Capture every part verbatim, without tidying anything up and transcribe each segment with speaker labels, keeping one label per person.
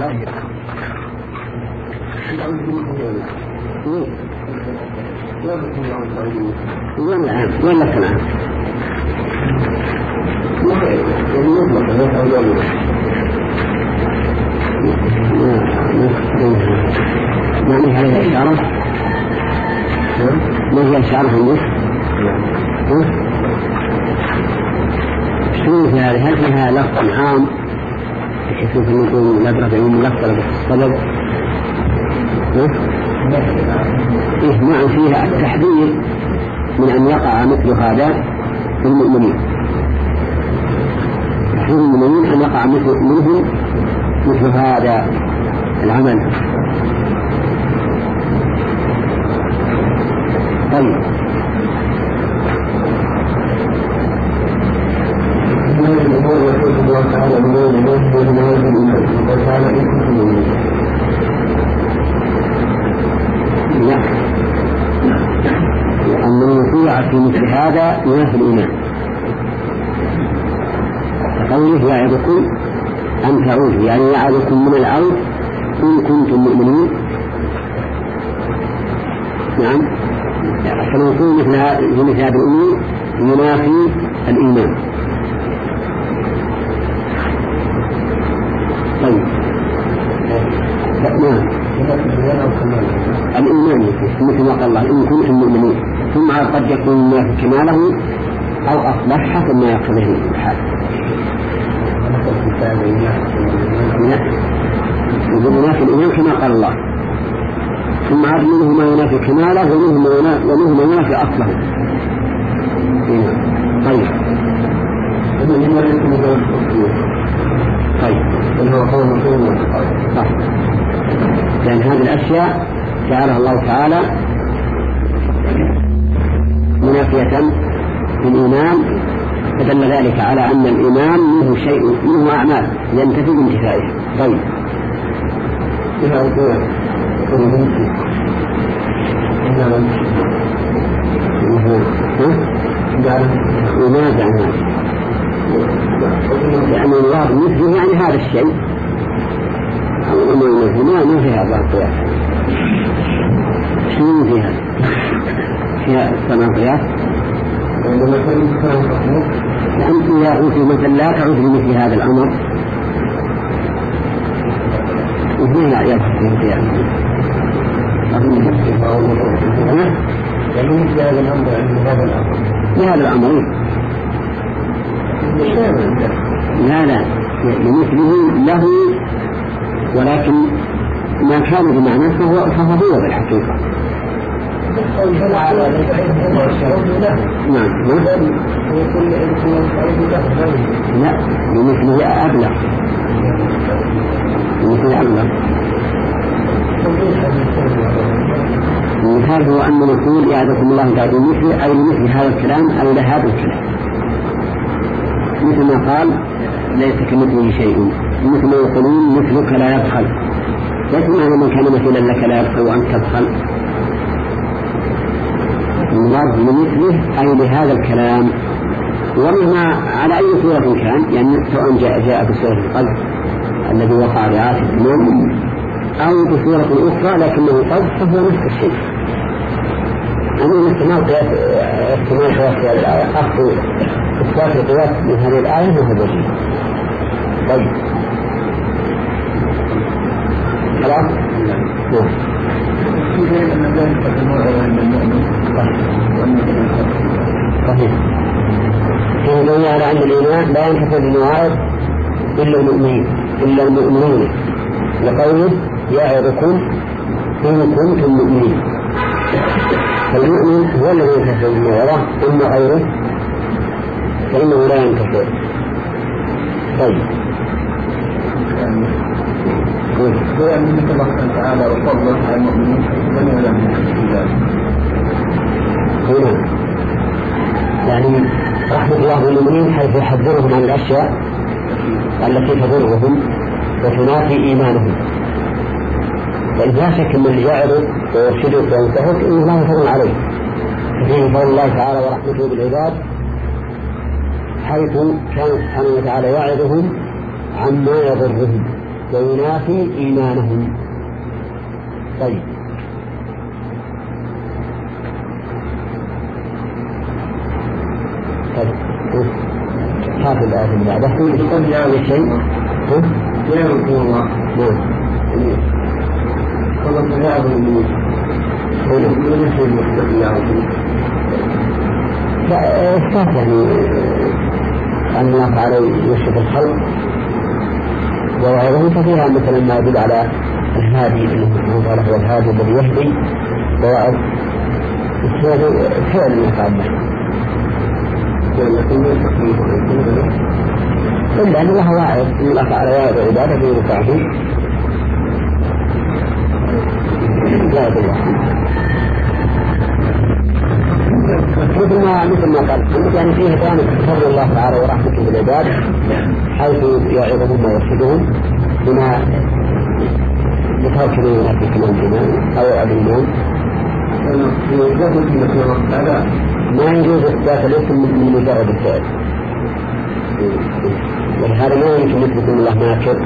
Speaker 1: ظاهر. وين العام؟ وين لك العام؟ ما هي هذه الإشارة؟ ما هي الإشارة عندك؟ شنو في هذه؟ هل فيها لفظ عام بحيث أن يكون الأدرج عموم لفظ السبب؟ إيه نعم فيها التحذير من أن يقع مثل هذا في المؤمنين. تحذير المؤمنين أن يقع مثل منهم مثل هذا العمل. طيب لا لأن الوقوع في مثل هذا ينافي الإيمان. قوله يعظكم أن تعودوا يعني يعظكم من العود إن كنتم مؤمنين. نعم فالوقوع مثل هذا الأمور ينافي الإيمان. طيب نعم الإيمان مثل ما قال الله إن كنتم مؤمنين ثم قد يكون الناس كماله أو أصلح حسب ما يقتضيه الحال. يقول ينافي الإيمان كما قال الله ثم عاد منه ما ينافي كماله ومنه ما ينافي أصله. طيب طيب صح لأن هذه الأشياء جعلها الله تعالى منافية للإيمان فدل ذلك على أن الإيمان منه شيء منه أعمال ينتفي بانتفائه. طيب وماذا عنه لأن الله مثله يعني هذا الشيء ما ما في هذا القياس. شنو فيها فيها ثمان قياس أنت يا أوتي مثلا لا تعود لمثل هذا الأمر وهنا لا يبقى في القياس يعني مثل هذا الأمر هذا الأمر لهذا الأمر لا لا لمثله له ولكن ما كان بمعنى فهو فهو هو بالحقيقة. نعم لا بمثله أبلغ بمثله أبلغ. المثال هو أن نقول يعظكم الله تعالى مثل أي مثل هذا الكلام أو لهذا الكلام مثل ما قال ليس كمثله شيء مثل ما يقولون مثلك لا يبخل ليس معنى من كان مثلا لك لا يبخل وأنت تبخل. المراد بمثله أي لهذا الكلام ومما على أي صورة كان يعني سواء جاء, جاء بصورة القلب الذي وقع رعاية التمام أو بصورة أخرى لكنه قلب فهو نفس الشيء. أنا استعمال قياس استعمال قياس هذه الآية أخذ إثبات القياس من هذه الآية وهذا الشيء. طيب خلاص صحيح في دليل على أن الإيمان لا ينتفع بالمواعظ إلا المؤمنين إلا المؤمنين لقوله يعظكم إن كنتم مؤمنين. فالمؤمن هو الذي ينتفع بالمواعظ أما غيره فإنه لا ينتفع. طيب هو أن الله تعالى وفضل على المؤمنين لم يعلم هنا يعني رحمة الله بالمؤمنين حيث يحذرهم عن الأشياء التي تضرهم وتنافي إيمانهم. فإذا شك من يعرض ويرشدك وينتهك إن الله فضل عليه ففيه فضل الله تعالى ورحمته بالعباد حيث كان سبحانه وتعالى يعظهم عما يضرهم وينافي إيمانهم. طيب هذا الآية اللي بعدها يقول يعني شيء يا رسول الله خلص يعظم الموت ويقول نفسه المستقل يعظم لا إثبات يعني أن الله تعالى يشرف الخلق ووعظهم ففيها مثلا ما يدل على الهادي أنه تعالى هو الهادي الذي يهدي ووعظ فعل المتعبد إلا أن الله واعظ أن الله تعالى واعظ عباده ويرفعه لا يدل مثل ما مثل ما قال يعني فيه بيان فضل الله تعالى ورحمته بالعباد حيث يعظهم ويرشدهم بما يتوكلون في كلام الإيمان أو يعلمون ما يجوز إثبات الاسم من مجرد الفعل ولهذا ما يمكن نثبت أن الله ماكر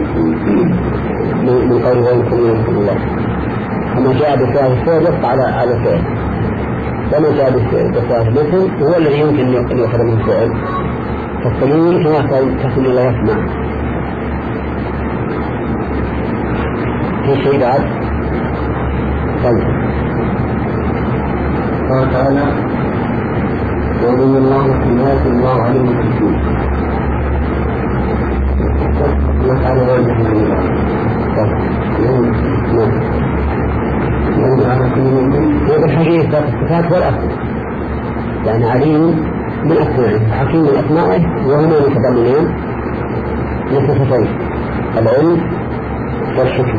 Speaker 1: من قوله ويمكن يمكن الله فما جاء بفعل الفعل يبقى على على الفعل وما جاء بفعل الاسم هو الذي يمكن أن يؤخذ من الفعل فالسميع كما تقول الله يسمع. في شيء بعد؟ طيب قال تعالى ومن الله في الناس الله عليه وسلم وتعالى وجه الله هذا الحديث ذات الصفات والأسماء يعني عليم من أسمائه حكيم من أسمائه وهما متضمنان لصفتين العلم والحكمة.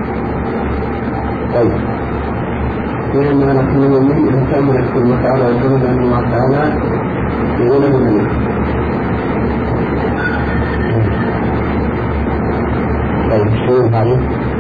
Speaker 1: طيب لأننا نحن نؤمن أن كامل الله تعالى وجل أن الله تعالى يقول لنا طيب شو هذا؟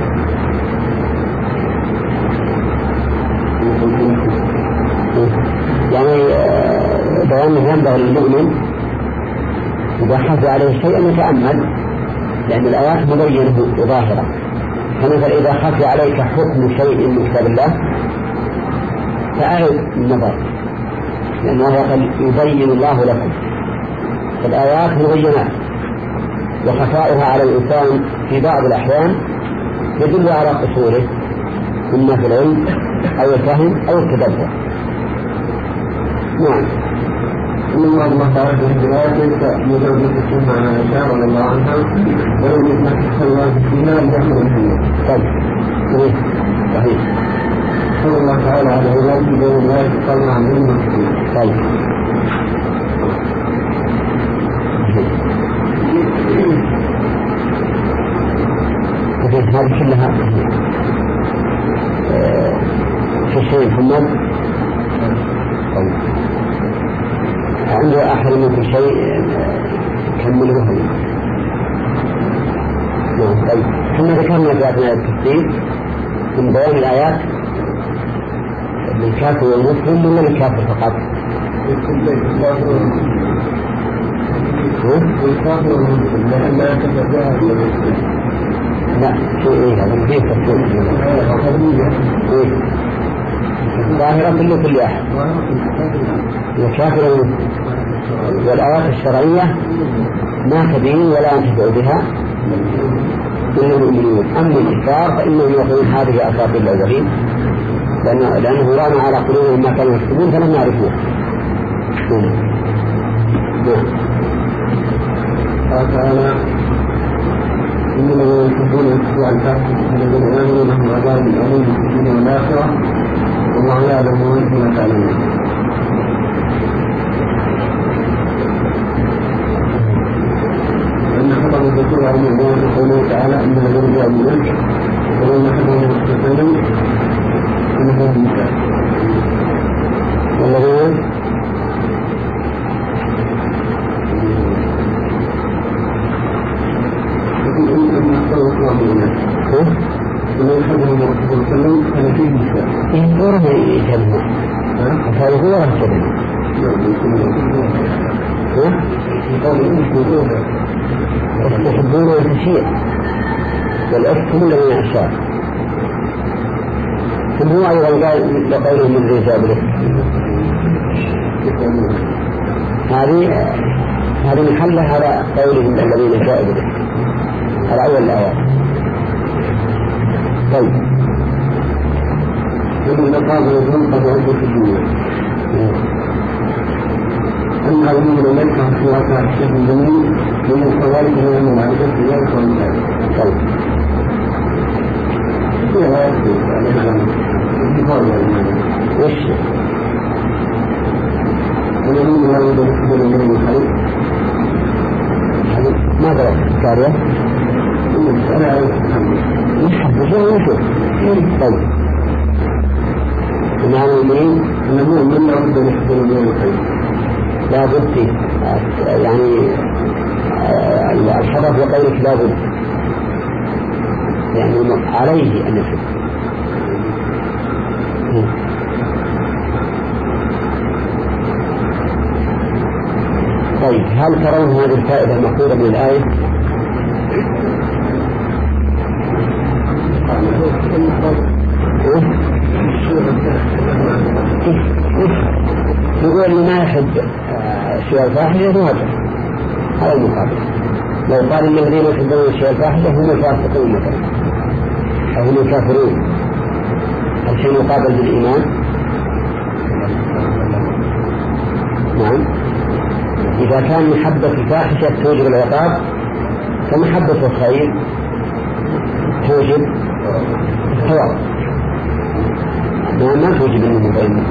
Speaker 1: يعني بيان ينبغي للمؤمن إذا خفي عليه شيء أن يتأمل لأن الآيات مبينة ظاهرة فمثلا إذا خفي عليك حكم شيء من كتاب الله فأعد النظر لأنه يبين الله لكم الآيات مبينات وخفائها على الإنسان في بعض الأحيان يدل على قصوره إما في العلم أو الفهم أو التدبر. نعم إن الله تعالى في البلاد يجب أن تكون مع عائشة رضي الله عنها ولو يتمسك الله فيها ليحمل الحمد. طيب صحيح صلى الله تعالى على عباده بين الله صلى الله عليه وسلم. طيب هذه كلها في الشيء محمد. طيب عنده أحد من كل شيء كمله هذه. طيب كما ذكرنا في أثناء التفسير من بيان الآيات للكافر والمسلم ولا للكافر فقط؟ للكافر والمسلم لأن لا تتبعها في المسلم. لا شو إيه هذا كيف تفسير؟ ظاهرة لكل أحد الكافر والمسلم والآيات الشرعية ما تبين ولا ينتفع بها إلا المؤمنين. أما الكفار فإنهم يقولون هذه أساطير الأولين لأنه, لأنه ران على قلوبهم ما كانوا يكتبون فلم يعرفوه. قال تعالى إن الذين يحبون الاتباع الفاسد الذين آمنوا لهم عذاب أليم في الدنيا والآخرة والله يعلم وأنتم لا تعلمون. أن خطب الذكور عن الله قوله تعالى إن الذين يؤمنون ولم يحبون المستقيم إنه النساء والذين ومن يحبهم الرسول صلى الله عليه وسلم كان فيه النساء يقولون يجمع هذا هو رسول يحبون الكثير والإفك هم الذين أشار. ثم هو أيضا قال لقوله من الرجال بالإفك. هذه هذه محلها على قولهم الذين جاءوا بالإفك على أول الآيات. طيب يقول المقام يكون قد عدت في الدنيا. أما الذين لم يكن في واقع الشيخ الجميل من الصواريخ من المعرفة في ذلك والمثال. طيب وش الذين لا يدخلون من الخليق ماذا كارية يحبسون ويشوف. طيب معنى المؤمنين أنه من لا يدخلون من الخليق لا بد يعني الحرف وقولك لا بد يعني عليه أن يشوف. طيب هل ترون هذه الفائدة المأخوذة من الآية؟ يقول اللي ما يحب الشيء الفاحشة يواجه هذا المقابل. لو قال إن الذين يحبون الشيء الفاحشة هم الفاسقون مثلا أو هم الكافرون، هل شيء مقابل بالإيمان؟ نعم. إذا كان محبة الفاحشة توجب العقاب فمحبة الخير توجب الثواب. ما توجب المبين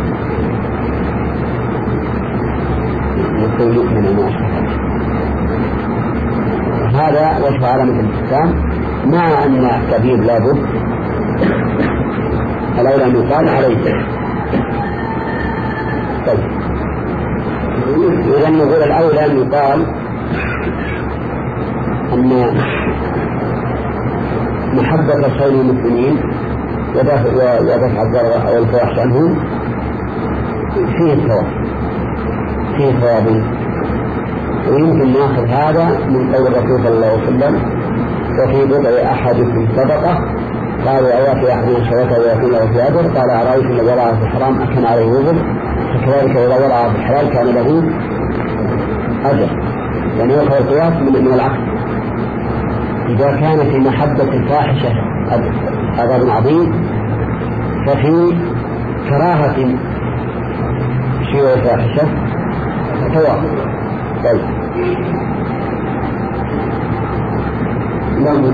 Speaker 1: يكون يؤمن المعصية. هذا وجه علامة الإسلام مع أن الكبير لابد الأولى أن يقال عليه. طيب إذا نقول الأولى أن يقال أن محبة الخير للمسلمين ودفع الضرر أو الفواحش عنهم فيه الثواب فيه ثواب. ويمكن ناخذ هذا من قول الرسول صلى الله عليه وسلم وفي بضع أحدكم صدقة قالوا أياتي أحدنا شركة ويأتي له في أجر قال أرأيت إن وضعها في الحرام أكن عليه وزر فكذلك إذا وضعها في الحلال كان له أجر. يعني يأخذ القياس من العقل. إذا كان في محبة الفاحشة عذاب عظيم ففي كراهة شيء الفاحشة ثواب. طيب لا بد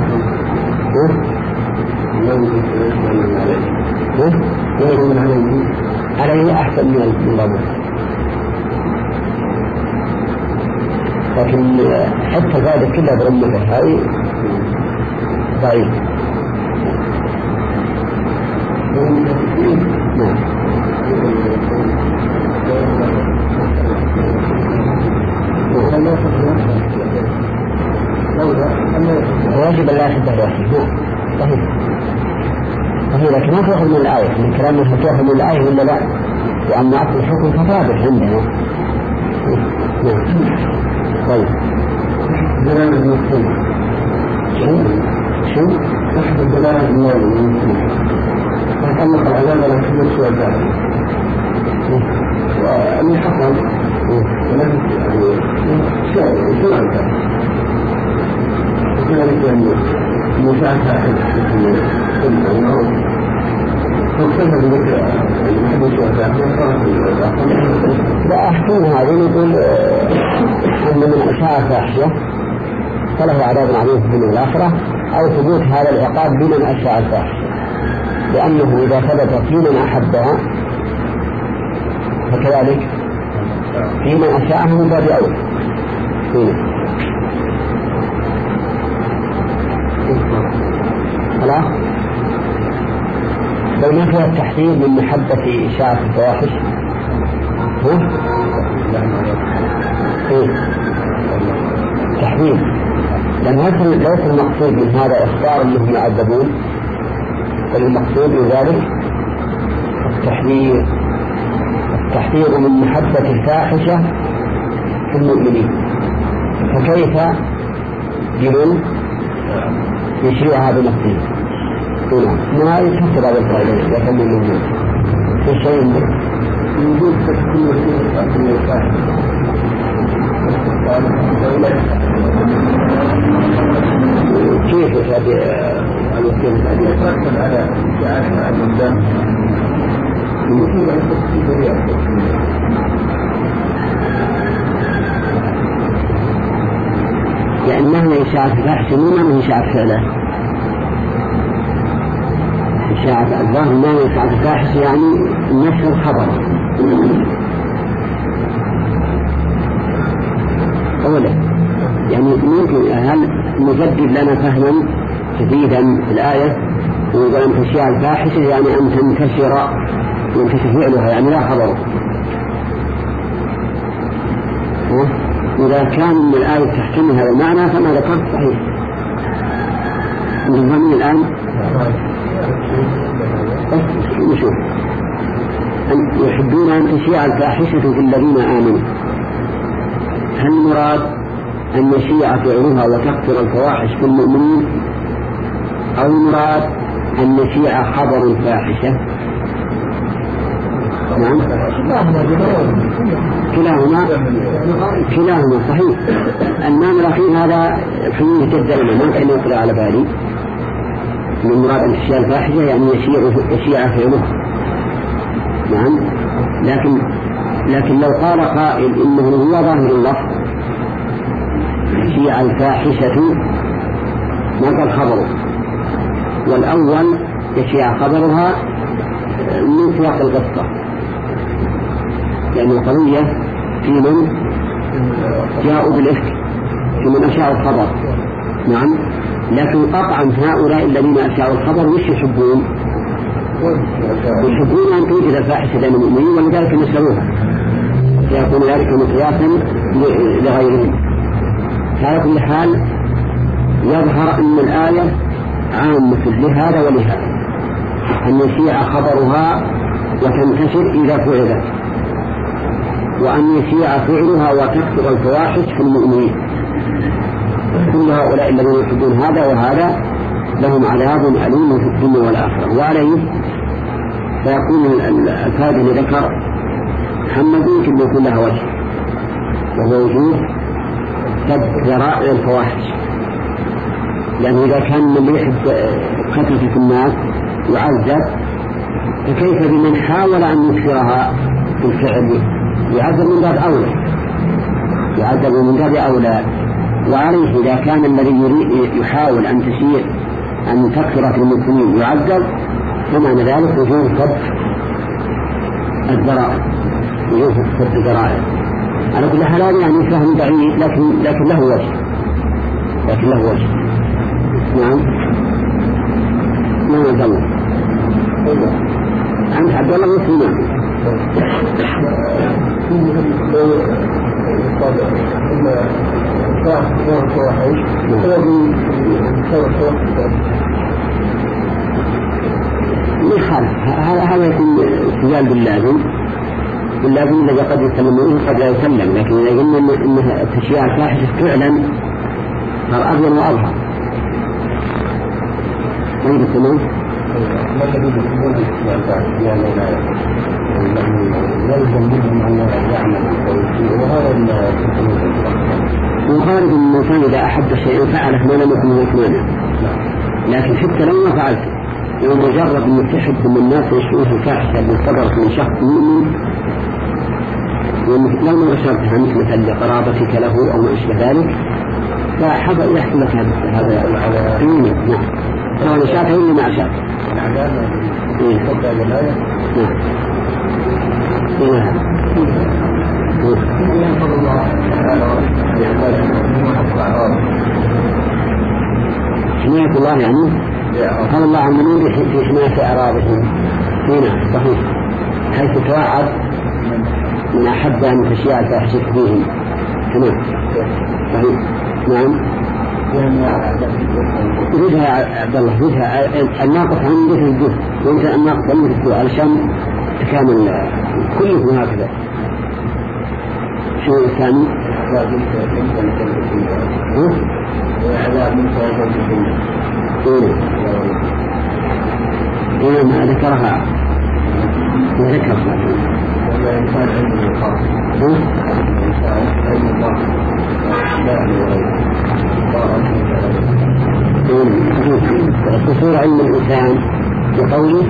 Speaker 1: عليه أحسن من الضبط. لكن حتى الفائدة كلها برمته هذه ضعيف. نعم واجب لا يحب الوحي. صحيح صحيح لكن ما تأخذ من الآية من كلام ما تأخذ من الآية ولا لا، لأن أصل الحكم فثابت عندنا. نعم. طيب دلالة المسلم شو شو أحد الدلالة المسلم فأطلق العذاب على كل السؤال ذلك وأن حصل ولكن يعني شو عن ذلك وكذلك أن المساعدة أحد فاقتلها بذلك المحب الشهداء لا أحكم هذه يقول أن من أشاء فاحشة فله عذاب عظيم في الدنيا والآخرة أو ثبوت هذا العقاب بمن أشاء الفاحشة، لأنه إذا ثبت في من أحبها فكذلك في من أشاءه من باب أول. خلاص لو ما فيها التحذير من محبة إشاعة الفواحش هو إيه تحذير، لأن ليس المقصود من هذا إخبار أنهم يعذبون، بل المقصود من ذلك التحذير التحذير من محبة الفاحشة في المؤمنين. فكيف بمن يشيعها بنفسه. ما يفسر هذا القاعدة يكمل الموضوع في شيء يجوز كل وسيلة كل وسيلة كيف هذه الوسيلة هذه تركز على إشاعة الدم يمكن أن تكون يعني مهما إشاعة فاحشة مو مهما إشاعة فعله. إشاعة الظاهر مهما إشاعة فاحشة يعني نشر الخبر أولا. يعني ممكن هل نجدد لنا فهما جديدا في الآية ويقول أن تشيع الفاحشة يعني أن تنتشر ينتشر فعلها يعني لا خبر. إذا كان من الآية تحتمل هذا المعنى فما ذكرت صحيح. نفهم الآن نشوف أن يحبون أن تشيع الفاحشة في الذين آمنوا. هل المراد أن يشيع فعلها وتكثر الفواحش في المؤمنين أو المراد أن يشيع خبر الفاحشة؟ نعم كلاهما كلاهما صحيح. المعنى الأخير هذا فيه جدا ما كان يطلع على بالي من مراد أن تشيع الفاحشة يعني يشيع يشيع فعله. نعم لكن لكن لو قال قائل إنه هو ظاهر اللفظ يشيع الفاحشة ما قال خبره، والأول يشيع خبرها من سياق القصة لأن يعني القضية في من جاءوا بالإفك في من أشاعوا الخبر. نعم لكن قطعا هؤلاء الذين أشاعوا الخبر مش يحبون يحبون أن توجد الفاحشة بين المؤمنين ولذلك نشروها فيكون ذلك مقياسا لغيرهم. على كل حال يظهر أن الآية عامة لهذا ولهذا أن يشيع خبرها وتنتشر إذا فعلت وأن يشيع فعلها وتكثر الفواحش في المؤمنين. كل هؤلاء الذين يحبون هذا وهذا لهم عذاب أليم في الدنيا والآخرة. وعليه فيكون الفائدة اللي ذكر محمد يمكن يكون لها وجه وهو وجود سد ذرائع الفواحش. لأنه إذا كان من يحب كثرة الناس يعذب فكيف بمن حاول أن يكثرها في الفعل يعذب من باب أولى يعذب من باب أولى. وعليه إذا كان الذي يحاول أن تسير أن تكثر في المسلمين يعذب فمعنى ذلك وجود سد الذرائع وجود سد الذرائع. على كل حال يعني فهم بعيد لكن لكن له وجه لكن له وجه. نعم نعم عبد الله أنت عبد الله مسلم هذا يكون استدلال باللازم باللازم الذي قد يسلم قد لا يسلم. لكن إذا قلنا أن التشييع الفاحشة فعلا صار أبين وأظهر طيب السلام ما الذي يقول التشييع الفاحشة يا مولانا لا يجب أن يعمل وهذا وخارج من المكان إذا أحب شيئا فعله ما لم يكن مكمانا. لكن في التلوم فعلته ومجرد أن تحب من الناس يشعوه الفاحشة اللي صدرت من شخص مؤمن لو ما أشرتها مثل لقرابتك له أو ما أشبه ذلك فحب يحصل لك هذا العلم. نعم سواء شاته إلا ما أشاته العدالة يتبع الآية. نعم حماية الله يعني قال الله عن من في حماية أعراضهم. هنا صحيح حيث توعد من أحب أن تشيع الفاحشة فيهم. تمام صحيح. نعم جدها يا عبد الله جدها الناقص عن جد الجد وانت الناقص عن جد علشان تكامل كلهم هكذا. شو الثاني؟ الإنسان بقوله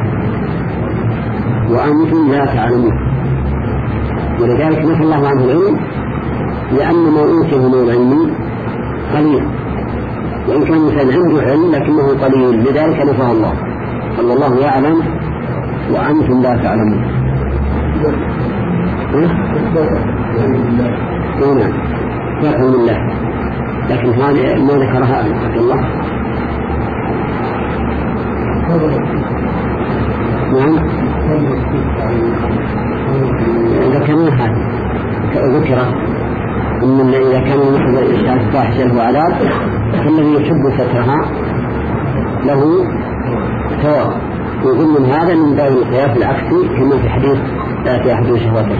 Speaker 1: وأنتم لا تعلمون، ولذلك نفى الله عنه العلم لأن ما أوتيه من العلم قليل، وإن كان الإنسان عنده علم لكنه قليل، لذلك نفاه الله. قال الله يعلم وأنتم لا تعلمون. هنا ذكر الله، لكن هذا ما ذكرها عبد الله. نعم ذكرنا هذا، ذكر أن إذا كان المحضر الإشهاد فاحشة له عذاب، فالذي يحب سترها له ثواب. ويقول من هذا من باب القياس العكسي كما في حديث لا في أحد شهوته.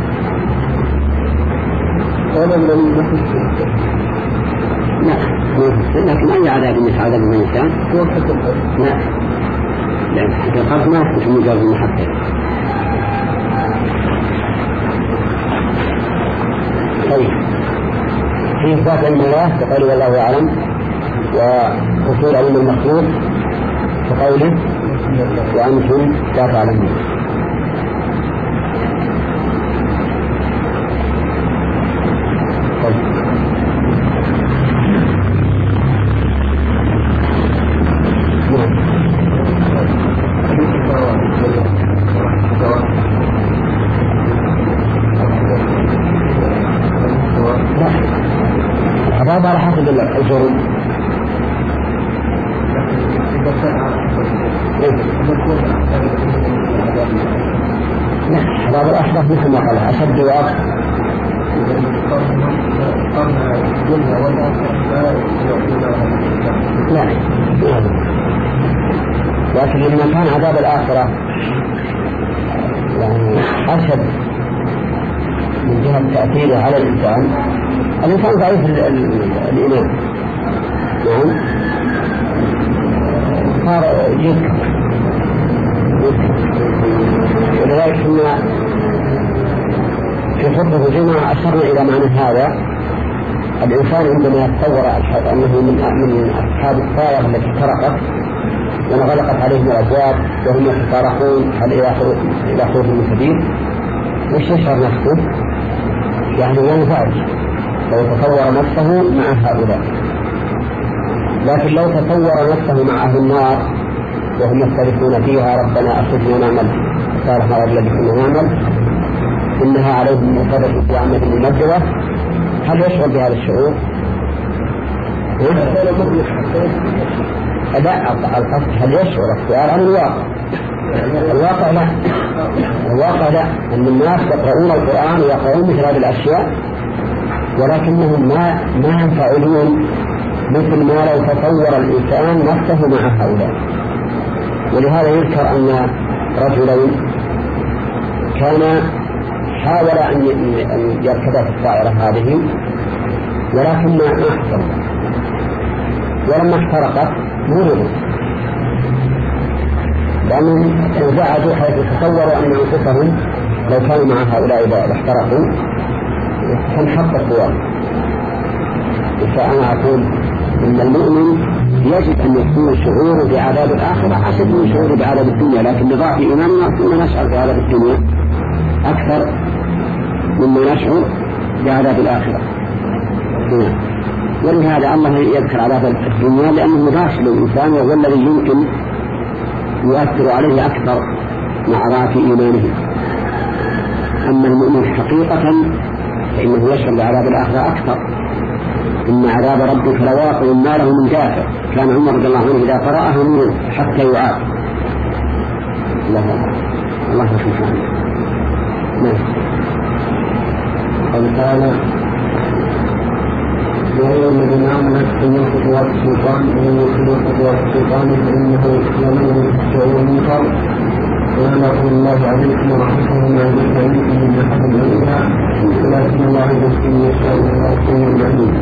Speaker 1: لا لكن أي عذاب يتعذب من الإنسان؟ لا لأن حتى القرض ما يثبت مجرد المحقق. طيب في إثبات علم الله كقوله والله أعلم، وحصول علم المخلوق كقوله وأنتم لا تعلمون. العذاب على حسب الجرم. لا عذاب الأشرف مثل ما قال أشد وأكثر. لا لكن لما كان عذاب الآخرة يعني أشد من جهة تأثيره على الإنسان، الإنسان ضعيف الإيمان نعم صار يذكر، ولذلك كنا في خطبة الجمعة أشرنا إلى معنى هذا. الإنسان عندما يتصور أنه من أصحاب الطائرة التي احترقت وانغلقت عليهم الأبواب وهم يتفارقون هل إلى خروج من سبيل، وش يشعر نفسه؟ يعني ينفعل لو تصور نفسه مع هؤلاء. لكن لو تصور نفسه مع أهل النار وهم يختلفون فيها ربنا أخرجنا نعمل صار هذا الذي كنا نعمل إنها عليهم مصابة في عمل الممجدة، هل يشعر بهذا الشعور؟ لا القصد هل يشعر السؤال عن الواقع. الواقع لا، الواقع لا، أن الناس يقرؤون القرآن ويقرؤون مثل هذه الأشياء ولكنهم ما ما ينفعلون مثل ما لو تصور الإنسان نفسه مع هؤلاء. ولهذا يذكر أن رجلين كان حاول أن يركب في الطائرة هذه ولكن ما أحسن، ولما احترقت مرضوا لأنهم انزعجوا حيث تصوروا أن أنفسهم لو كانوا مع هؤلاء إذا احترقوا فانحط الصور. فأنا أقول إن المؤمن يجب أن يكون شعوره بعذاب الآخرة أشد من شعوره بعذاب الدنيا، لكن لضعف إيماننا كنا نشعر بعذاب الدنيا أكثر مما نشعر بعذاب الآخرة. ولهذا الله يذكر عذاب الدنيا لأنه مباشر للإنسان وهو الذي يمكن يؤثر عليه أكثر مع ضعف إيمانه. أما المؤمن حقيقة فإنه يشعر بعذاب الآخرة أكثر. إن عذاب ربك لواقع ما له من دافع. كان عمر رضي الله عنه إذا قرأه منه حتى يعاق. الله الله سبحانه. نعم. قال تعالى يا أيها الذين آمنوا اتقوا خطوات الشيطان ومن يتبع خطوات الشيطان فإنه يأمر بالسوء والمنكر ولعنة الله عليكم ورحمته وما يدرك منكم من أحد إليها ولكن الله يزكي من يشاء ويعطيه العليم.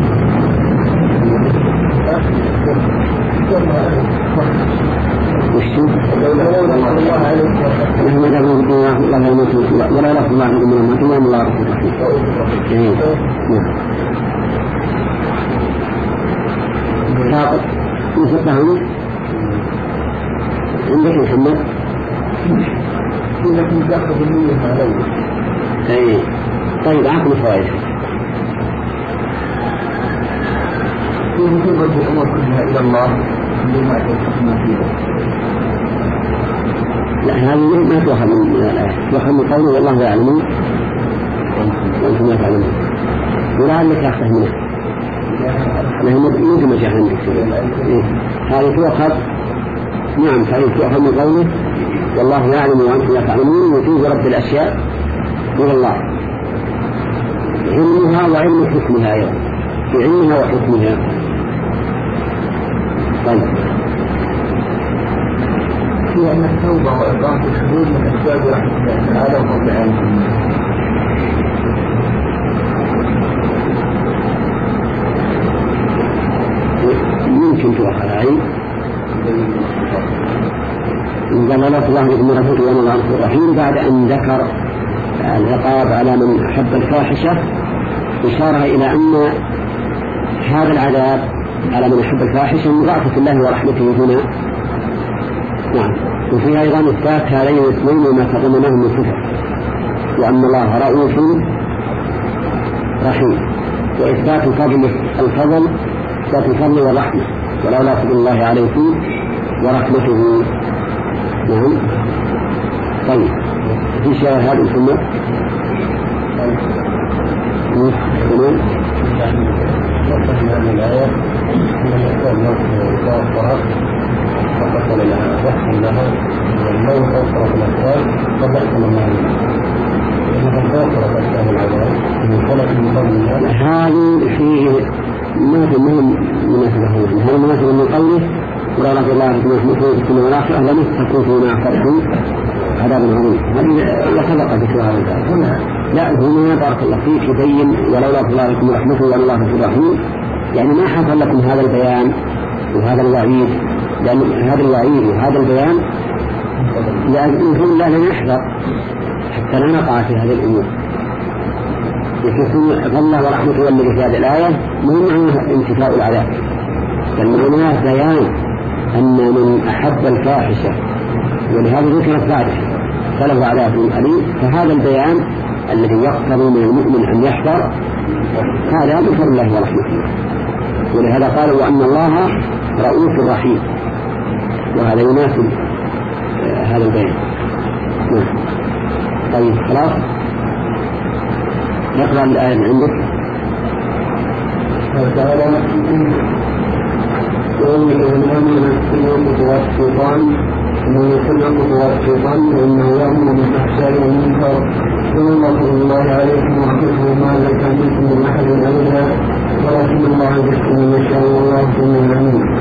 Speaker 1: وش نحن ندعو بالله لا يموت ولا يرفض الله من الموت ولا الله رسول رحيم. ساقط يسبحون عندك محمد لكن تأخذ النية عليه. اي طيب عقل فوائد يمكن رد الأمور كلها إلى الله بما تفهمنا فيه. لا هذه ما تفهم من الآية، تفهم من قوله والله يعلمون وأنتم لا تعلمون ولعلك أخذ منه لأنه يمكن مجاهد عندك هذه تؤخذ. نعم هذه تؤخذ من قوله والله يعلم وأنتم لا تعلمون وجوز رب الأشياء إلى الله علمها وعلم حكمها أيضا في علمها وحكمها. طيب في أن التوبة وإقامة الحدود من أسباب رحمة الله تعالى وفضل عنه. يمكن تؤخذ عين إن قال الله الله لكم رسول الله الله رسول الرحيم بعد أن ذكر العقاب على من أحب الفاحشة إشارة إلى أن هذا العذاب على من أحب الفاحشة من رأفة الله ورحمته هنا. نعم وفيها أيضا إثبات هذين الاثنين وما تضمنه من صفة وأن الله رؤوف رحيم وإثبات الفضل الفضل إثبات الفضل والرحمة ولولا فضل الله عليكم ورحمته. نعم طيب في شيء هذا السنة تمام من الآية أن الإنسان يوصل الصلاة فقصل لها وحسن لها والموت أوصل في الأسفل فبحث من الله إنها توصل الأسفل العذاب من خلق المقابل هذه فيه ما في مهم مناسبة هذا مناسبة من قوله ولا رضي الله عنكم وحمده بكم والآخرة لم تكون فيما أخذتم عذاب عظيم. هذه يتبقى ذكر هذا هنا لا هنا بارك الله فيك يبين ولولا فضل الله عليكم ورحمته وأن الله غفور رحيم يعني ما حصل لكم هذا البيان وهذا الوعيد لأن هذا الوعيد وهذا البيان لأن لا نحذر حتى لا نقع في هذه الأمور. يكون الله ورحمته الذي في هذه الآية مهم عنه انتفاء العذاب لأن هناك بيان أن من أحب الفاحشة ولهذا ذكرت بعده فله عذاب أليم فهذا البيان الذي يقتضي من المؤمن أن يحذر هذا بفضل الله ورحمته ولهذا قالوا وأن الله رؤوف رحيم وهذا يناسب هذا البيان. طيب خلاص نقرأ الآية عندك. فقال ومن يكون الشيطان ومن يكون الشيطان وإنه يأمر بالفحشاء والمنكر ويغفر الله عليكم ويحفظه ما لك منكم من أحد أبدا ولكن الله يحكم من يشاء والله سميع عليم.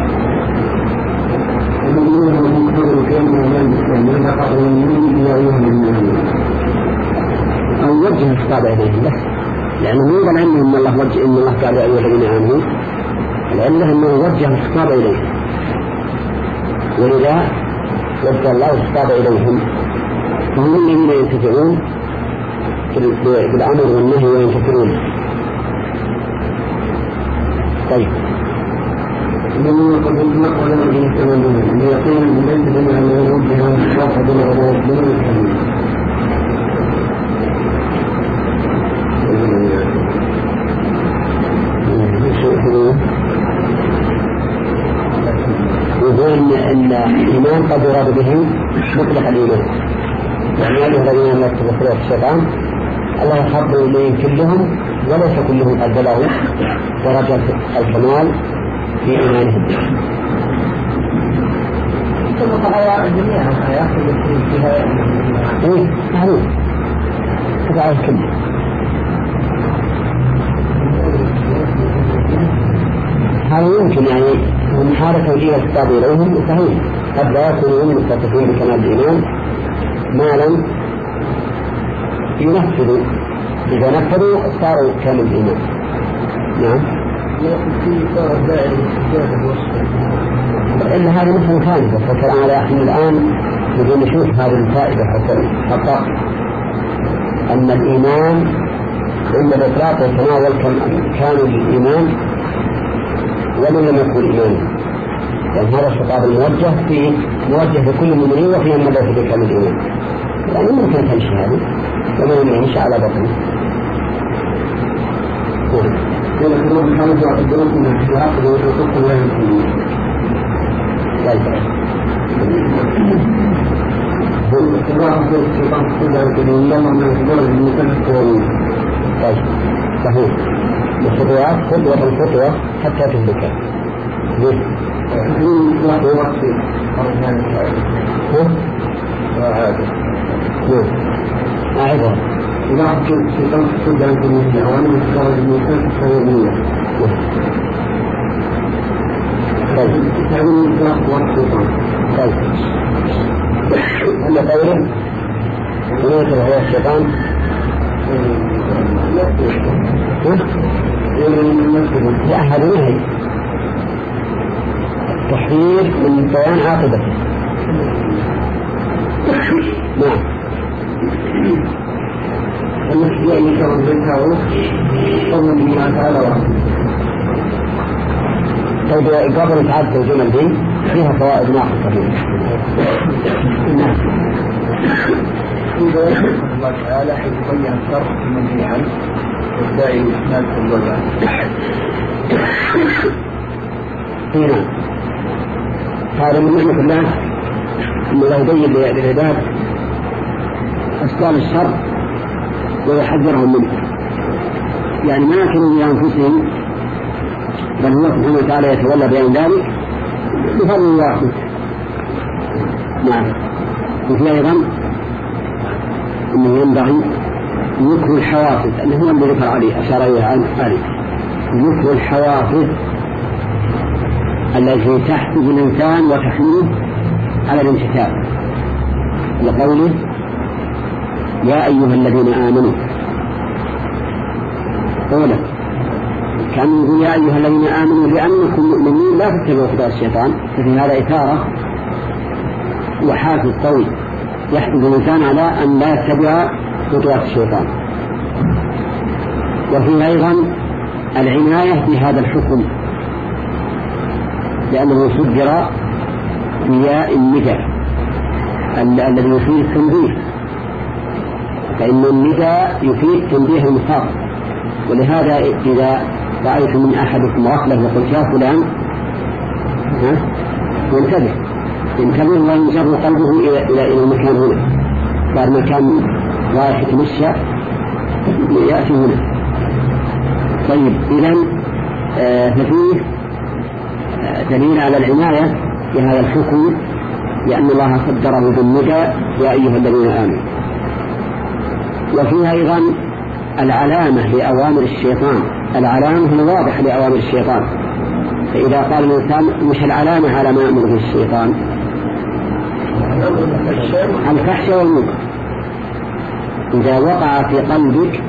Speaker 1: ومن يكون الكلمة من الإسلام يقع من يعيه من أو وجه الخطاب إليه بس لأنه يقول عنه إن الله وجه إن الله قال يا أيها الذين آمنوا لأنه أنه وجه الخطاب إليه ولذا وجه الله الخطاب إليهم فهم الذين ينتفعون بالأمر والنهي وينتفعون. طيب إنه قد يطلق على من يتمنون ليقول من بين أن يوجه الشرط بالعروض من الكلمة يقول أن الإيمان قد يراد به مطلق الإيمان يعني هذه الذين لا تدخلوا في الشيطان الله يخبر إليهم كلهم وليس كلهم قد بلغوا درجة الكمال في إيمانهم. تطلق على جميع الآيات التي فيها إيه معروف تبع الكل هذا يمكن يعني من حالة توجيه الخطاب إليهم صحيح قد لا يكونون متصفين بكمال الإيمان ما لم ينفذوا إذا نفذوا صاروا كامل الإيمان. نعم إلا هذا مثل ثاني، بس الكلام على أخي الآن يقول نشوف هذه الفائدة حتى أن الإيمان عند الإطلاق يتناول كامل الإيمان ومن لم يكن إيمانا، لأن هذا الخطاب الموجه فيه موجه لكل المؤمنين وفيه المدى في كامل الإيمان، يعني ممكن تمشي هذه ومن يمشي على بطنه. يقول الخروج بحمد يعتبرون من الاحتراق ويتوقف الله المسلمين. الاختراق في الشيطان كله يقولون لما من الخبار المثل الكورين. طيب صحيح، الخطوات خطوة خطوة حتى تهلك. ليه؟ يقولون إصلاح وقت فيه أرجان الشيطان وهذا أعيدها إذا أحكي الشيطان تصد عن كل أولا يتخرج المثل الكورين. طيب يقولون إصلاح وقت الشيطان. طيب أما قوله وليس هو الشيطان لا هذا نهي تحذير من بيان عاقبته. نعم النسبة أن يكون بالتعوض قبل بما تعالى وعلا. طيب قبل نتعدد الجمل دي فيها فوائد ناقصة كثيرة. نعم إذا يحب الله تعالى حيث يبين الشرط المنهي عنه والداعي لإسناد الوضع. نعم هذا من نعمة الله أنه لا يبين للعباد أسباب الشر ويحذرهم منه، يعني ما يكونوا بأنفسهم بل هو سبحانه وتعالى يتولى بين ذلك بفضل الله. نعم وفي أيضا أنه ينبغي ذكر الحوافز أنه هو الذي ذكر عليه أشار إليه عن ذلك، ذكر الحوافز التي تحفز الإنسان وتحمله على الامتثال، لقوله يا أيها الذين آمنوا قولا كان يقول يا أيها الذين آمنوا لأنكم مؤمنين لا تتبعوا خطوات الشيطان، ففي هذا إثارة وحافز قوي يحفز الإنسان على أن لا يتبع خطوات الشيطان. وفي أيضا العناية بهذا الحكم لأنه صدر بياء النداء الذي يفيد التنبيه، فإن النداء يفيد تنبيه المخاطب، ولهذا إذا رأيت من أحدكم غفلة وقلت يا فلان ينتبه ينتبه وينجر قلبه إلى إلى المكان هنا، بعد ما كان رايح يتمشى يأتي هنا. طيب إذن آه ففيه آه دليل على العناية بهذا الحكم لأن الله قدره بالنداء يا أيها الذين آمنوا. وفيها أيضا العلامة لأوامر الشيطان، العلامة الواضحة لأوامر الشيطان، فإذا قال الإنسان مش العلامة على ما يأمر به الشيطان الفحش والمنكر. إذا وقع في قلبك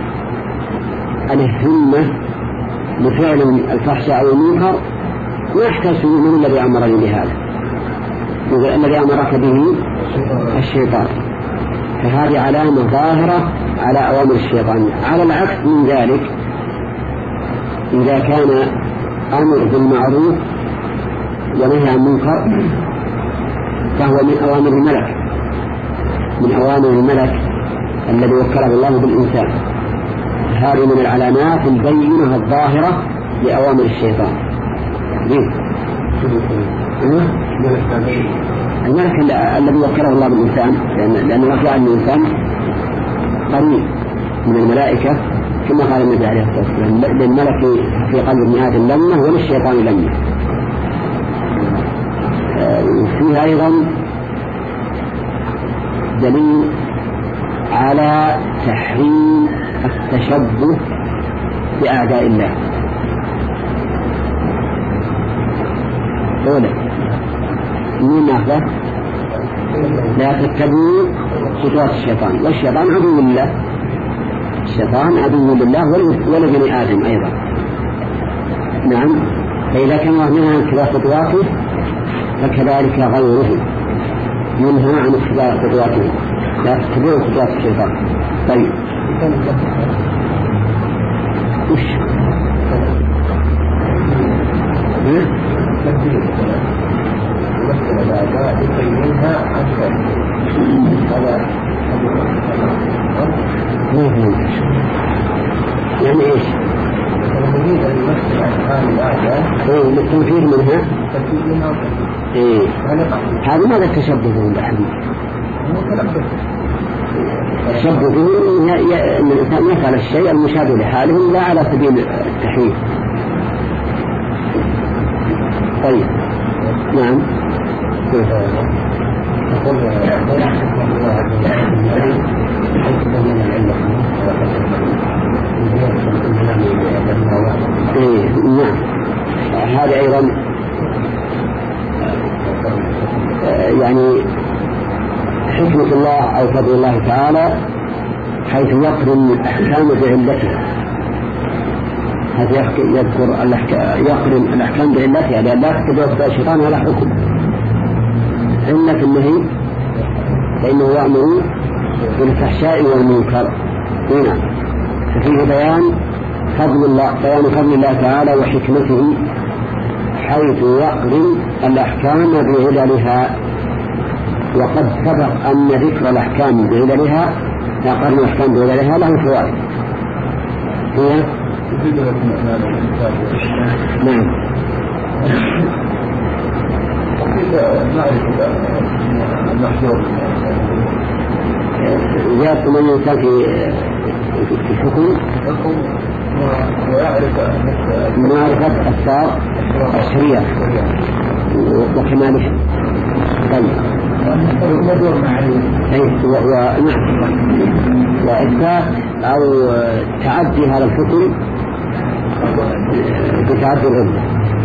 Speaker 1: الهمة لفعل الفحش أو المنكر ما يحتاج من الذي أمرني بهذا، الذي أمرك به الشيطان، فهذه علامة ظاهرة على أوامر الشيطان. على العكس من ذلك إذا كان أمر بالمعروف ونهي عن المنكر فهو من أوامر الملك، من أوامر الملك الذي وكله الله بالإنسان. هذه من العلامات البينة الظاهرة لأوامر الشيطان. الملك الذي وكله الله بالإنسان لأن وكل الإنسان قريب من الملائكة كما قال النبي عليه الصلاة والسلام للملك في قلب ابن آدم لمة وللشيطان لمة. فيها أيضا دليل على تحريم التشبه بأعداء الله. أولا مين ناخذه؟ لا تتبعوا خطوات الشيطان، والشيطان عدو لله، الشيطان عدو لله ولبني آدم أيضا. نعم فإذا كان منها اتباع خطواته فكذلك غيره ينهى عن اتباع خطواته، لا تتبعوا خطوات الشيطان. طيب وش يعني ايش؟ ايه للتنفيذ منها. ايه هذا ماذا التشبه بهم بالحديث؟ التشبه بهم ان الانسان يفعل الشيء المشابه لحالهم لا على سبيل التحريف. طيب نعم. إيه نعم هذا أيضا يعني حكمة الله أو فضل الله تعالى حيث يقرن الأحكام بعلتها. هذا يذكر الأحكام يقرن الأحكام بعلتها لأن لا تتبع الشيطان على حكم علة النهي فإنه يأمر بالفحشاء والمنكر. هنا ففيه بيان فضل الله بيان فضل الله تعالى وحكمته حيث يقرن الأحكام بعللها. وقد سبق أن ذكر الأحكام بعللها قرن الأحكام بعللها له فوائد. هي نعم زيادة من الإنسان في الحكم معرفة أسرار الشريعة وكمالها. طيب وإثبات أو تعدي هذا الحكم بتعدي العلم.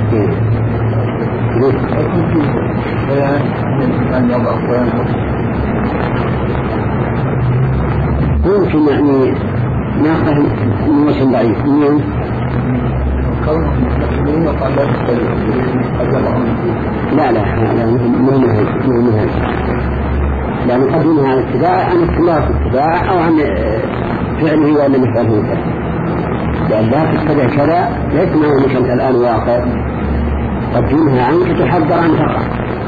Speaker 1: ممكن يعني ناخذ من وجه ضعيف. لا لا لا مو مهم مو مهم لا نقدمها عن اتباع عن اتباع اتباع أو عن فعله ولا نفعله كذا. لأن لا تتبع كذا ليس ما هو مثل الآن واقع قدمها عنك تحذر عن تقع.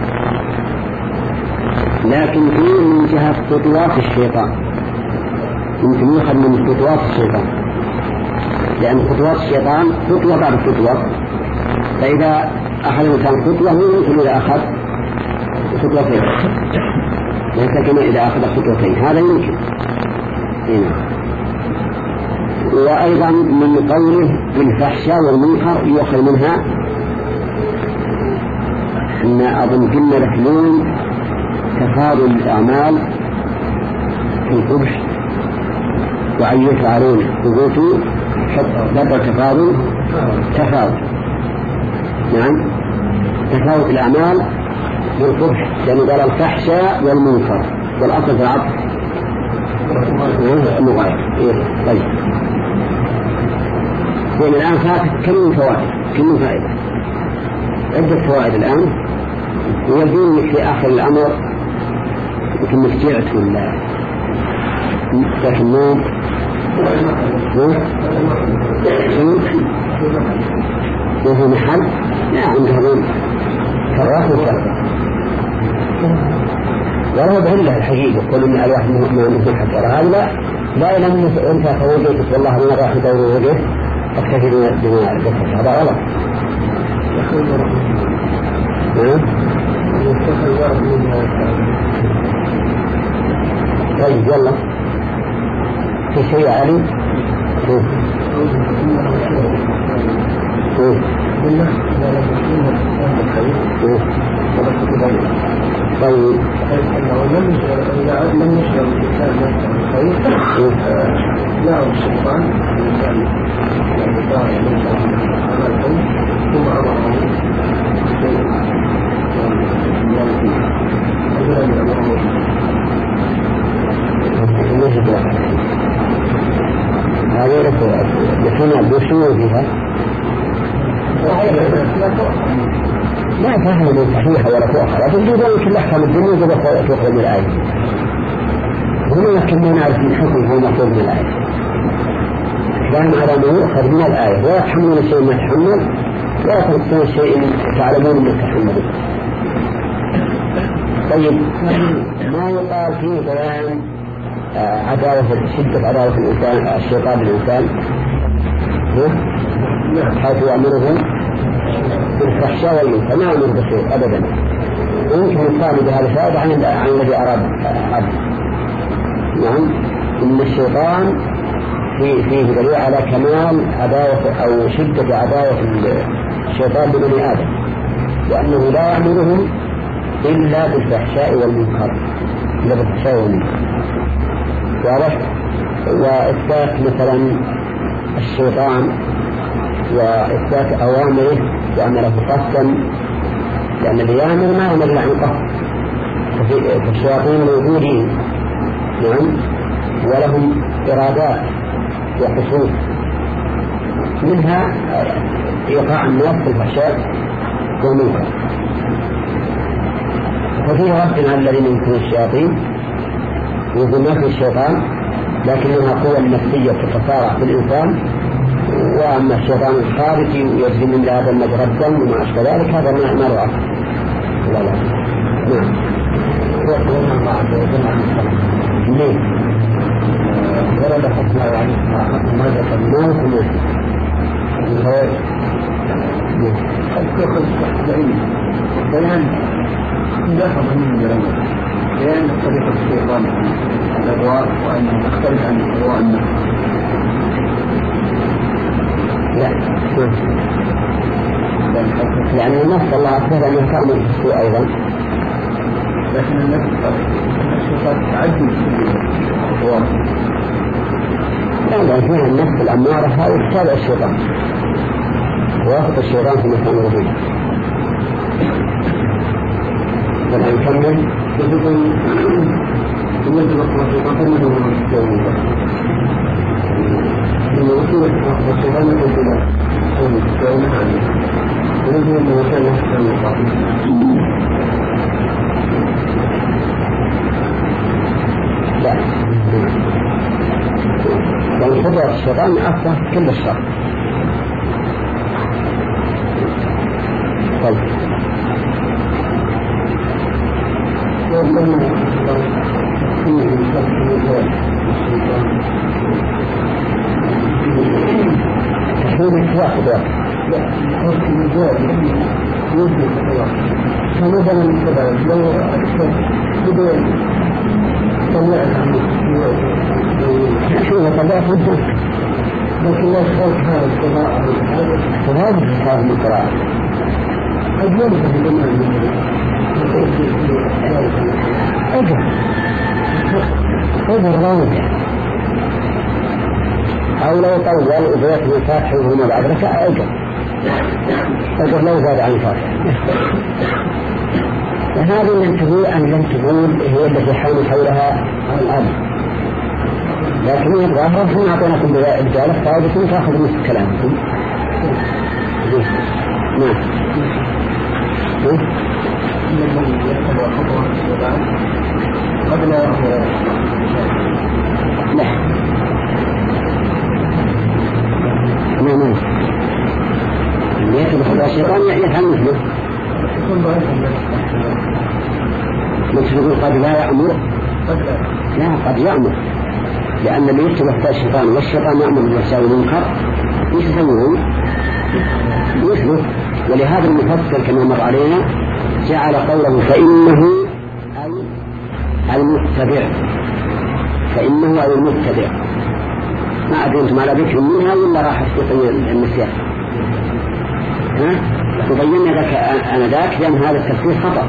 Speaker 1: لكن فيه من جهة خطوات الشيطان يمكن يؤخذ من خطوات الشيطان لأن خطوات الشيطان خطوة بعد خطوة. فإذا أخذ الإنسان خطوة يمكن إذا أخذ خطوتين ليس كما إذا أخذ خطوتين هذا يمكن. هنا وأيضا من قوله بالفحشاء والمنكر يؤخذ منها أن أظن كنا رحلون تفاضل الأعمال في القبح وأن يفعلون ثبوت بدل تفاضل تفاوت. نعم تفاوت الأعمال بالقبح لأنه قال الفحشاء والمنكر والأصل في العطف مغاير. طيب لأن الآن فاتت كم من فوائد كم من فائدة عدة فوائد الآن ويبدوني في آخر الأمر يمكن مستيعت ولا ذاك النوم وهو محل لا عندهم كرات وكرات ولا بعلة الحقيقة كل من الواحد ما مثل حتى هذا لا إلا من أنت فوجدت والله من راح يدور وجهه أكتفي بما ذكرت هذا غلط. طيب يلا في شيء علي طيب لم يشعر الإنسان نفسه الخير لا الشيطان الإنسان يطاع ثم أمره شيء هذا يكون بشنو فيها لا فهم صحيحة ولا تؤخر، لكن يقولون كل أحكام الدنيا يجب تؤخذ من الآية. هنا لكن ما نعرف من حكم هو مطلوب من الآية، كلام على ما يؤخذ من الآية، ولا تحملون شيء ما تحمل ولا تنسون شيء تعلمون ما تحمل. طيب ما يقال فيه بيان عداوة شدة عداوة الإنسان الشيطان بالإنسان حيث يأمرهم بالفحشاء والمنكر، ما يأمر بشيء أبدا. ويمكن الثاني بهذا الشيء عن عن الذي أراد عبد. نعم، إن الشيطان في فيه دليل على كمال عداوة أو شدة عداوة الشيطان ببني آدم، لأنه لا يأمرهم إلا بالفحشاء والمنكر، إلا بالفحشاء والمنكر. واضح؟ وإثبات مثلا الشيطان وإثبات أوامره وأن له قصدا، لأن اللي يأمر ما يأمر عن قصد، فالشياطين موجودين نعم ولهم إرادات وحصول، منها إيقاع الناس في الفحشاء والمنكر. ففيه رد على الذين يمكن الشياطين يقول ما في الشيطان لكنها قوة نفسية تتصارع في الإنسان، وأما الشيطان الخارجي يجري من هذا المجرى الدم وما أشبه ذلك هذا ما ما له أصل. لا لا نعم. ليه؟ ورد حكمه يعني ما ذكر ما يكون الخير الشيخ الصحيح بيان دخل من الجريمة بيان طريقة الشيطان الأدوار وأنه تختلف عن أدواء النفس. لا لأن النفس الله أكبر أن يكامل السوء أيضا، لكن النفس الشيطان تعدي الأدوار. لا فيها النفس الأمارة هذه تتابع الشيطان ويأخذ الشيطان في مكان ربيع. فلا يكمل يقول إن تبقى الشيطان تنمو من الشيطان إن وصول الشيطان يقول إلى أول الشيطان عنه ونجد أن وكان يحسن المقاطع. لا لأن خطوة الشيطان أصلا كل الشر. طيب تحويل واحد واحد لا يمكن الجواب يمكن الجواب فمثلا كذا لو بدأ طلعت عنه شو طلعت عنه لكن لا يخالف هذا القضاء وهذا القضاء من القراءة قد يمكن بالإيمان أجل أجل راوية أو لو طول إذا يكون فاتحه هنا الأدركة أجل أجل لو زاد عن فاتحه. فهذه لم تقول أن لم تقول هي التي حول حولها الأمر، لكن هي الظاهرة هم أعطوناكم برجالة فاوجتم تأخذ مثل كلامكم. نعم قبل لا نعم نعم يأتي الشيطان يفعل مثله مثل يقول قد لا يأمر لا قد يأمر، لأن اللي يكتب وقت الشيطان والشيطان يأمر بالفحشاء والمنكر يسوون مثله. ولهذا المفسر كما مر علينا جعل قوله فإنه أي المتبع، فإنه أي المتبع. ما أدري أنتم على ذكر منها ولا راح تبين النسيان؟ ها؟ تبين ذاك أنا ذاك لأن هذا التفسير خطأ،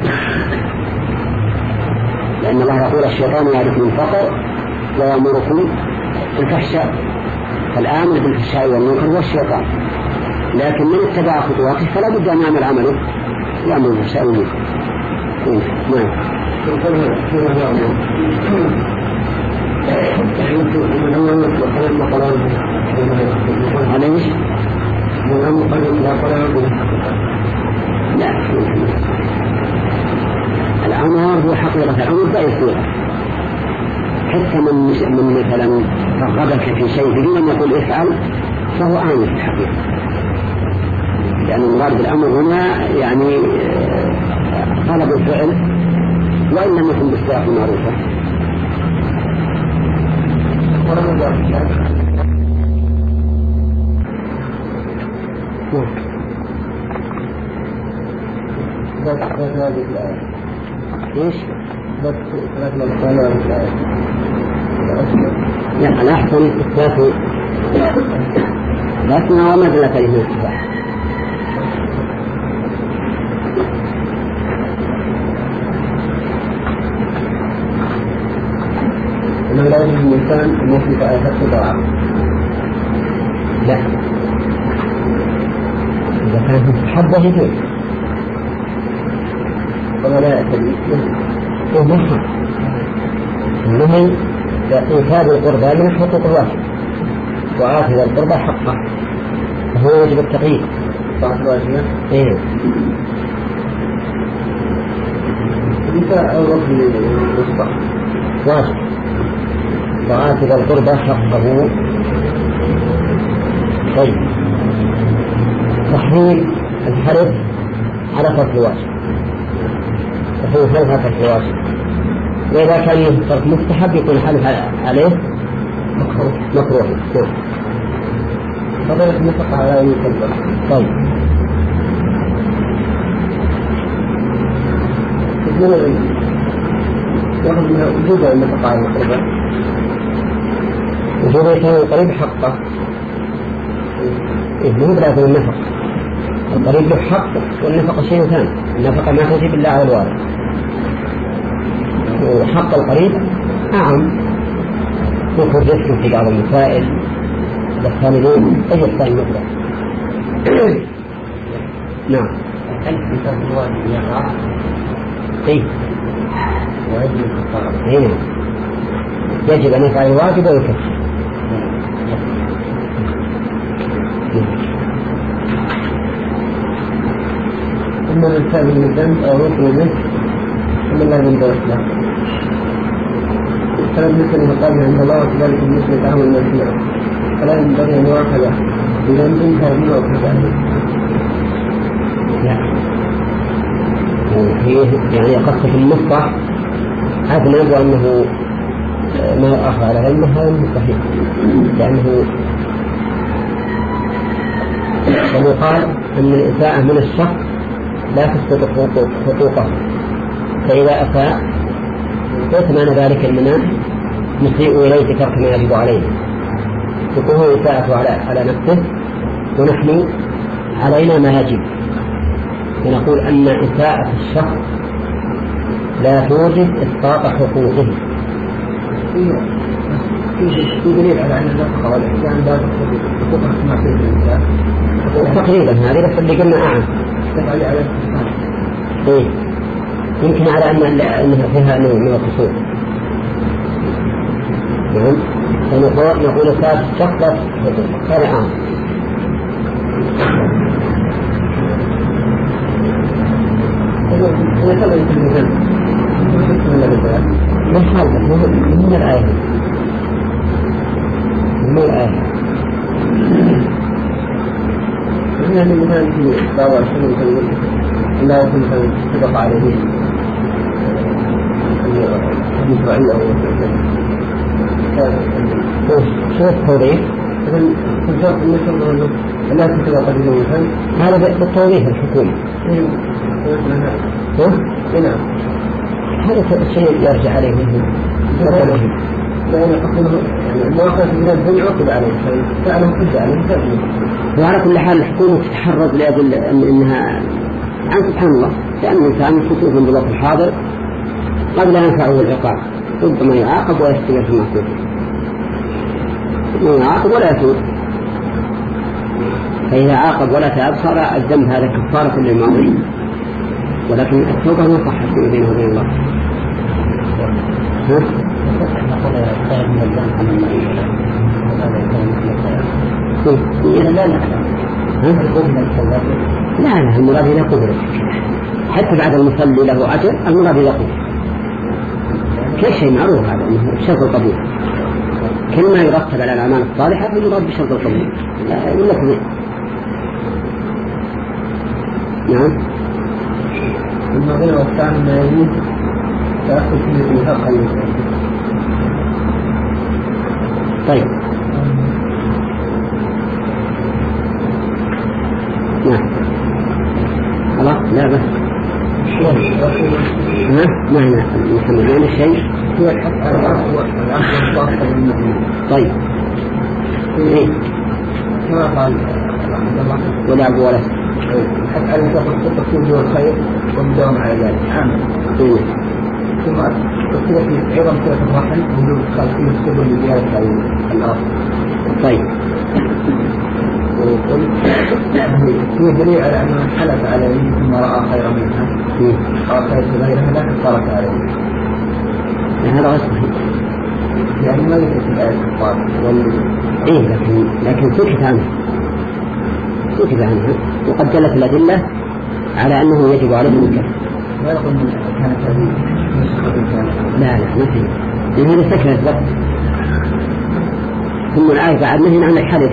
Speaker 1: لأن الله يقول الشيطان يعرفكم الفقر ويأمركم بالفحشاء، فالآمر بالفحشاء والمنكر هو الشيطان، لكن من اتبع خطواته فلا بد أن يعمل عمله يأمر بالفحشاء والمنكر. نعم على ايش؟ لا، العمر هو حقيقة العمر بأي صورة. حتى من من مثلا رغبك في شيء بدون أن يقول افعل فهو آمن في الحقيقة، لأن المراد بالأمر هنا يعني طلب الفعل وإن لم يكن بالصيغة المعروفة. ايش؟ لا لا أحسن إثبات لكن هو ما دل كلمة الاتباع.
Speaker 2: إنه لا يجب الإنسان أن يثبت آيات الضعف.
Speaker 1: لا، إذا كان مستحبة يجوز
Speaker 2: ولا لا يعتدي
Speaker 1: ومحا إنه إيثاب القربى من حقوق الواجب وآخذ القربى حقه فهو يجب التقييد.
Speaker 2: طاعة الواجبة؟
Speaker 1: إيه.
Speaker 2: إيثاء الرب للوسطى
Speaker 1: واجب وآخذ القربى حقه. طيب، تحريم الحرف على ترك الواجب فهو فلها ترك الواجب، وإذا كان ترك مستحب يكون الحلف عليه مكروه مكروه.
Speaker 2: فضلت النفقة على أن يكبر.
Speaker 1: طيب،
Speaker 2: يأخذ منها وجود النفقة على القربة
Speaker 1: وجود كان القريب حقه إذنه بلا يكون النفقة. القريب له حق والنفقة شيء ثاني. النفقة ما تجب إلا على الوارث، وحق القريب أعم يكون رزق في بعض المسائل الثانيين أي الثاني مطلق. نعم.
Speaker 2: هل في ترك الواجب يقع؟
Speaker 1: إيه.
Speaker 2: ويجب الكفارة.
Speaker 1: إيه. يجب أن يفعل الواجب ويكفر.
Speaker 2: إما الإنسان من الذنب أو ركن منه ثم لا ذنب له. السبب مثل مقام عند الله وكذلك المسلم تعمل المسلم فلا ينبغي أن يؤاخذ بذنب كان أو كذلك.
Speaker 1: لا، يعني قصة المصطح أذنب وأنه ما يؤاخذ على علمه هذا مستحيل، لأنه ويقال أن الإساءة من الشخص لا تسقط حقوقه، فإذا أساء ليس معنى ذلك أننا نسيء إليه بترك ما يجب عليه، تكون إساءته على على نفسه ونحن علينا ما يجب. ونقول أن إساءة الشخص لا توجب إسقاط حقوقه.
Speaker 2: في دليل على أن النفقة والإحسان لا تقتضي حقوق ما فيه الإنسان
Speaker 1: تقريبا هذه بس اللي قلنا أعم. إيه، يمكن على أن أنها فيها نوع من القصور. نعم، فنقول نقول أساس الشخص هذا عام. ما حال من الآية من الآية
Speaker 2: يعني مثلا في بعض الشيء لا يكون سبق عليه حديث رأي أو
Speaker 1: شو التوضيح؟
Speaker 2: مثلا في شرط النشر أنه لا تسبق عليه مثلا
Speaker 1: هذا بالتوضيح الحكومي.
Speaker 2: نعم،
Speaker 1: هذا الشيء يرجع عليه منه.
Speaker 2: لأن أقوله المواقع من الدنيا عقد عليه فعلا حجة عليه.
Speaker 1: وعلى كل حال الحكومة تتحرز لأجل أنها عن سبحان الله، لأن الإنسان خصوصا بالوقت الحاضر قد لا ينفعه العقاب، ربما يعاقب ويستمر في المعصية، يعاقب ولا يتوب، فإذا عاقب ولا تاب صار الذنب هذا كفارة للماضي، ولكن التوبة ما صحت بينه وبين الله. ها؟ لا لا لا لا لا المراد إذا قبل حتى بعد المصلي له أجر، المراد إذا قبل كل شيء معروف هذا بشرط القبول، كل ما يرتب على الأعمال الصالحة فالمراد بشرط القبول ولا كذا. نعم.
Speaker 2: المغير والثاني ما يجوز تأخذ فيه قليل.
Speaker 1: طيب نعم خلاص لا بس ها ما هنا محمد وين الشيء
Speaker 2: هو الحق على العفو والعفو والمدين.
Speaker 1: طيب ايه
Speaker 2: كما قال
Speaker 1: ولا أبو ولا
Speaker 2: الحق على التقصير هو الخير والمداوم على ذلك عامل. ثم تصير في عظم صلة الرحم وجود خالقين السبل لزيادة الأرض.
Speaker 1: طيب
Speaker 2: وقل فيه دليل على أن من حلف على يمين ثم رأى خيرا منها أو خير غيرها لا ترك على يمين.
Speaker 1: هذا غير صحيح
Speaker 2: يعني ما يكفي في الآية الصالح وال
Speaker 1: إيه لكن لكن سكت عنها سكت عنها وقد دلت الأدلة على أنه يجب عليه الكفر.
Speaker 2: لا يقول من كانت هذه نسخة
Speaker 1: لا لا ما في لأن هذا سكت بس ثم الآية بعد نهي عن الحلف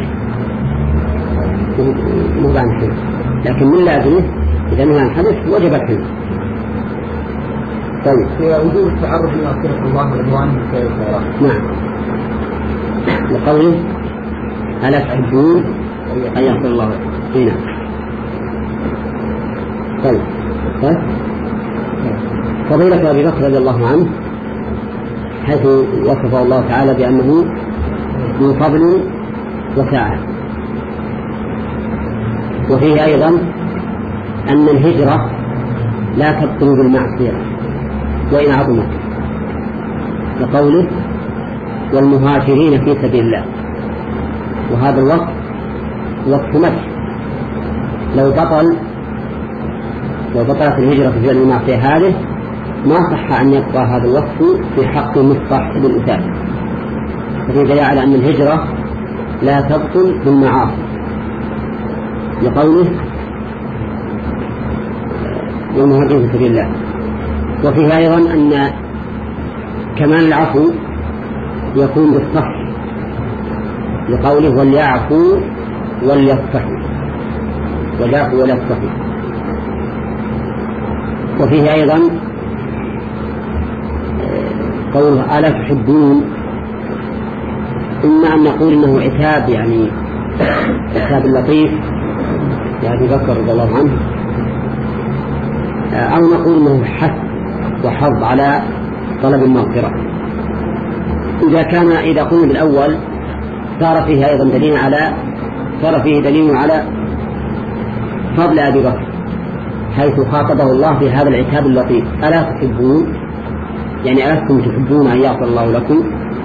Speaker 1: مو عن الحلف لكن من لازمه إذا نهى عن الحلف وجب الحلف. طيب
Speaker 2: في وجود التعرض لمغفرة الله ورضوانه في الخيرات.
Speaker 1: نعم لقوله ألا تحبون أن يغفر الله هنا. طيب طيب فضيلة أبي بكر رضي الله عنه حيث وصفه الله تعالى بأنه ذو فضل وسعة، وفيه أيضا أن الهجرة لا تبطل بالمعصية وإن عظمت، لقوله والمهاجرين في سبيل الله، وهذا الوقت وقت مدح. لو بطل لو بطلت الهجرة في فعل المعصية هذه ما صح أن يبقى هذا الوقت في حق مصطح بن أساد، ففي دليل على أن الهجرة لا تبطل بالمعاصي لقوله والمهاجرين في سبيل الله. وفيه أيضا أن كمال العفو يكون بالصفح لقوله وليعفوا وليصفحوا وليعفوا وليصفحوا. وفيه أيضا قوله ألا تحبون، إما أن نقول إنه عتاب يعني عتاب اللطيف لأبي بكر رضي الله عنه، أو نقول إنه حث وحظ على طلب المغفرة. إذا كان إذا قلنا بالأول صار فيه أيضا دليل على صار فيه دليل على فضل أبي بكر حيث خاطبه الله في هذا العتاب اللطيف ألا تحبون، يعني ألستم تحبون أن يغفر الله لكم.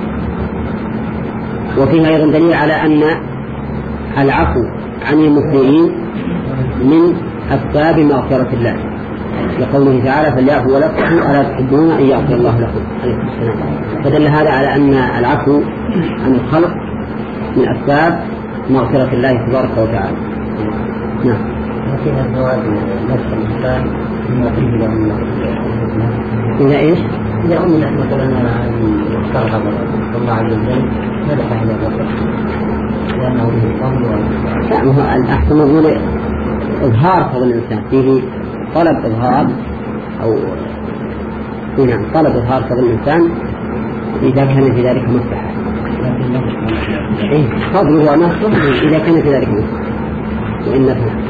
Speaker 1: وفيه أيضا دليل على أن العفو عن المسلمين من أسباب مغفرة الله لقوله تعالى فليعفوا وليصفحوا ألا تحبون أن يغفر الله لكم. فدل هذا على أن العفو عن الخلق من أسباب مغفرة الله تبارك وتعالى. نعم.
Speaker 2: وفيها الزواج نفس الإنسان مما فيه له
Speaker 1: إذا إيش؟
Speaker 2: إذا أمنا مثلا استرغب الله عز وجل مدح إلى الرسول لأنه به الفضل
Speaker 1: والسعة. لا الأحسن نقول إظهار فضل الإنسان فيه طلب إظهار أو نعم طلب إظهار فضل الإنسان إذا كان في ذلك مصلحة. إيه فضله ونصره إذا كان في ذلك مصلحة وإن نفعه.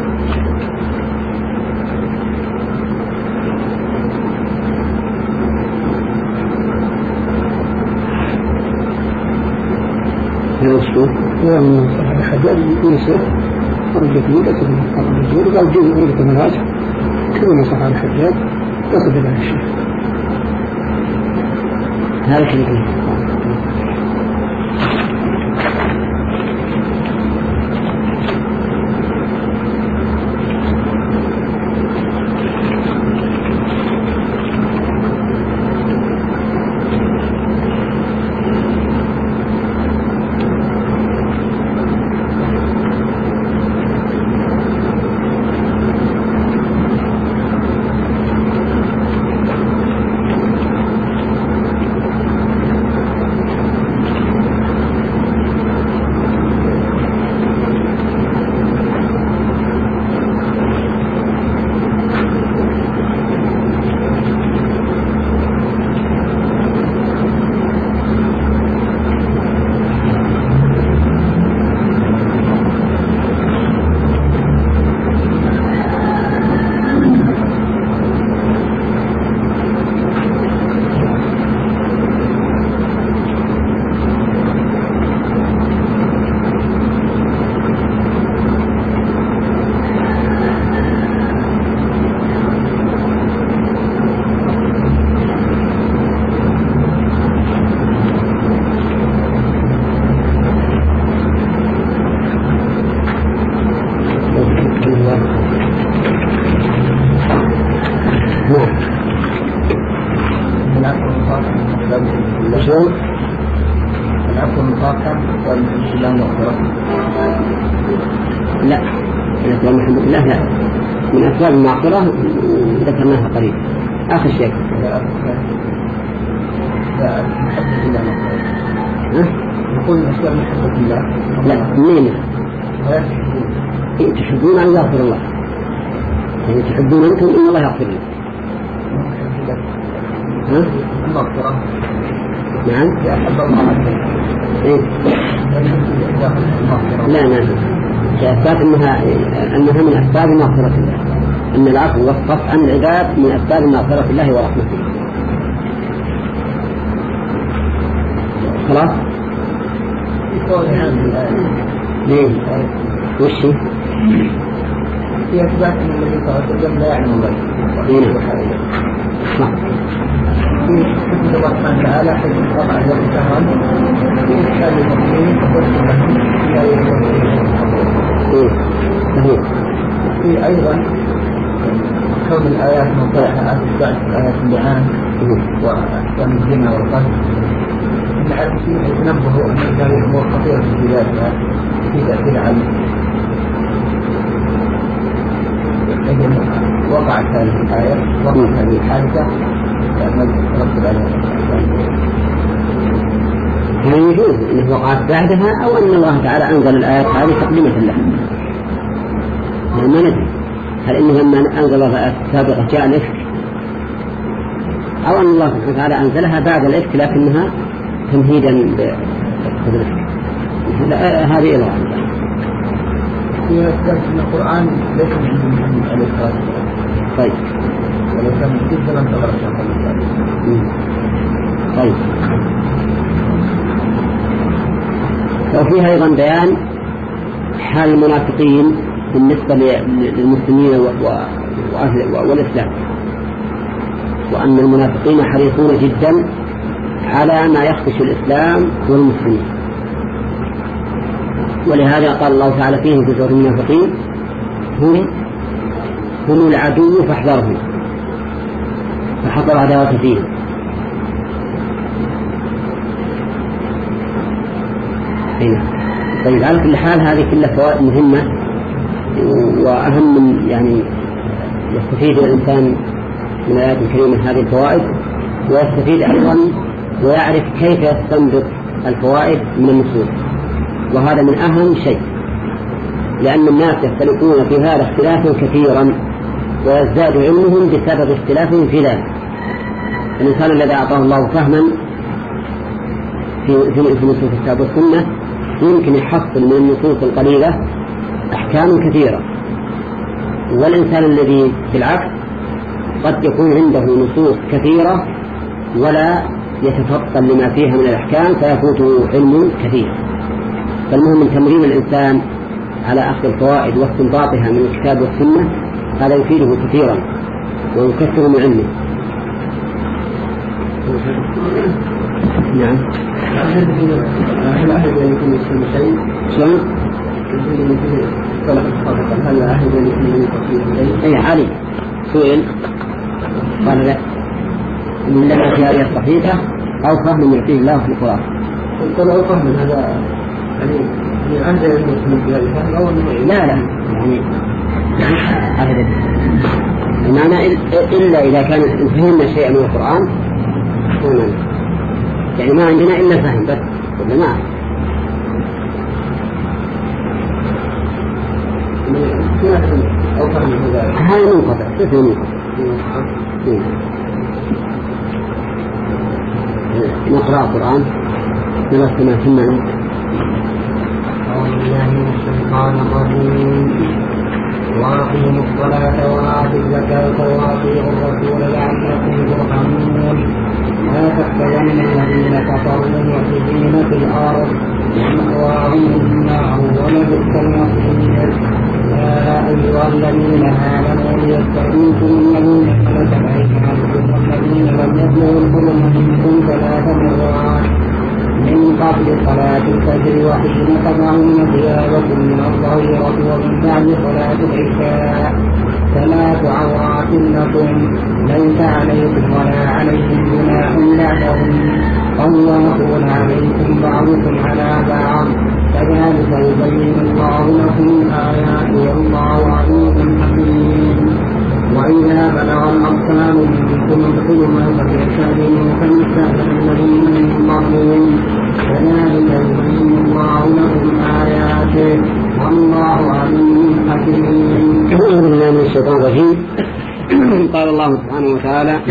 Speaker 1: هذا الشيء هو من صحيح الحجاج يوسف رجل يوسف الرجل قال جيد رجل من الراجع كل من صحيح الحجاج يصل إلى الشيء هذا الشيء. شلون؟
Speaker 2: العفو المطاقة والإسلام مغفرة.
Speaker 1: لا، الإسلام محبة الله لا، من أسباب المغفرة ذكرناها قريب آخر شيء.
Speaker 2: لا لا محبة الله مغفرة. نقول من أسباب محبة الله.
Speaker 1: لا منين؟ تحبون أن يغفر الله، يعني تحبون أنتم إن الله يغفر لكم. ها؟
Speaker 2: المغفرة.
Speaker 1: نعم.
Speaker 2: يحب الله عنه.
Speaker 1: إيه؟ لا لا. أثبات أنها أنها من أسباب مغفرة الله، أن العفو والصفح عن العباد من أسباب مغفرة الله ورحمته. خلاص؟ ليه؟ وش هي؟
Speaker 2: في أثبات أن النبي صلى الله عليه وسلم لا يعلم الله.
Speaker 1: صح.
Speaker 2: في حكم الله سبحانه وتعالى حكم قطع والإسلام في إشكال المسلمين وقصد لهم لا يكون.
Speaker 1: إيه صحيح.
Speaker 2: في أيضا كون الآيات موضوعها أثبات الآيات اللعان وأحكام الزنا والقتل. نعرف فيه يتنبه أن هذه الأمور خطيرة في ذاتها في تأثير عليه. وقعت هذه الآية وقعت هذه الحادثة لأن ترتب عليها.
Speaker 1: هل يجوز أنه وقعت بعدها أو أن الله تعالى أنزل الآيات هذه تقديمة لها؟ ما ندري هل إنه لما أنزل الله الآيات السابقة جاء الإفك أو أن الله سبحانه وتعالى أنزلها بعد الإفك لكنها تمهيدا بالإفك. هذه إضافة.
Speaker 2: هي أثبت أن القرآن ليس من محمد عليه الصلاة والسلام.
Speaker 1: طيب.
Speaker 2: ولو كان من جد لم تغرق شرطا.
Speaker 1: طيب. وفيها أيضا بيان حال المنافقين بالنسبة للمسلمين والإسلام، وأن المنافقين حريصون جدا على ما يخدش الإسلام والمسلمين، ولهذا قال الله تعالى فيهم في سورة المنافقين هم هم العدو فاحذرهم فحضر عداوة فيهم. هنا طيب على كل حال هذه كلها فوائد مهمة، وأهم من يعني يستفيد الإنسان من الآيات الكريمة هذه الفوائد، ويستفيد أيضا ويعرف كيف يستنبط الفوائد من النصوص، وهذا من أهم شيء، لأن الناس يختلفون في هذا اختلافا كثيرا ويزداد علمهم بسبب اختلافهم في ذلك. الإنسان الذي أعطاه الله فهما في في نصوص الكتاب والسنة يمكن يحصل من النصوص القليلة أحكام كثيرة، والإنسان الذي بالعكس قد يكون عنده نصوص كثيرة ولا يتفطن لما فيها من الأحكام فيفوته علم كثير. فالمهم من تمرين الإنسان على أخذ الفوائد واستنباطها من الكتاب والسنة هذا يفيده كثيرا ويكثر من علمه. نعم.
Speaker 2: هل أحد يكون يسمى شيء؟
Speaker 1: شلون؟
Speaker 2: هل أحد يكون يسمى شيء؟
Speaker 1: أي علي سئل قال لا، من لما في هذه الصحيفة أو فهم يعطيه الله في القرآن.
Speaker 2: قال أو فهم هذا يعني من عند المسلم في هذا الفهم أو
Speaker 1: لا لا يعني أبدا المعنى إلا إذا كان فهمنا شيئا من القرآن يعني ما عندنا إلا فهم بس ولا ما
Speaker 2: أو فهم هذا
Speaker 1: هذا منقطع كيف منقطع نقرأ القرآن نبسنا ثم
Speaker 2: أعوذ بالله من الشيطان الرجيم وأقيموا الصلاة وآتوا الزكاة وأطيعوا الرسول لعلكم ترحمون لا تحسبن الذين كفروا مفسدين في الأرض ومأواهم النار ولبئس المصير. يا أيها الذين آمنوا ليستغيثوا الذين ملكت أيمانكم والذين لم يبلغوا الحلم منكم ثلاث مرات من قبل صلاة الفجر وحين تضعون ثيابكم من الظهيرة ومن بعد صلاة العشاء
Speaker 3: ثلاث عورات لكم ليس عليكم ولا عليهم جناح بعدهم طوافون عليكم بعضكم على بعض كذلك يبين الله لكم الآيات والله عليم حكيم. وإذا بلغ الأطفال منكم الحلم فليستأذنوا كما استأذن الذين من قبلهم كذلك يبين الله لكم آياته والله عليم حكيم.
Speaker 1: أعوذ بالله من الشيطان الرجيم. قال الله سبحانه وتعالى: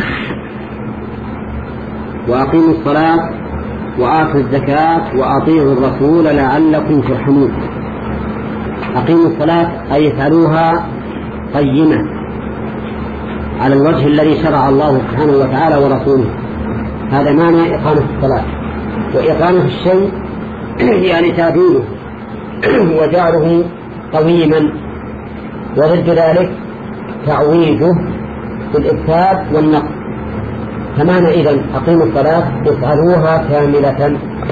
Speaker 1: وأقيموا الصلاة وآتوا الزكاة وأطيعوا الرسول لعلكم ترحمون. أقيموا الصلاة أي افعلوها قيمة على الوجه الذي شرع الله سبحانه وتعالى ورسوله. هذا معنى إقامة الصلاة. وإقامة الشيء يعني تعديله وجعله قويما، وضد ذلك تعويضه بالإفساد والنقص. فمعنى إذن أقيموا الصلاة افعلوها كاملة.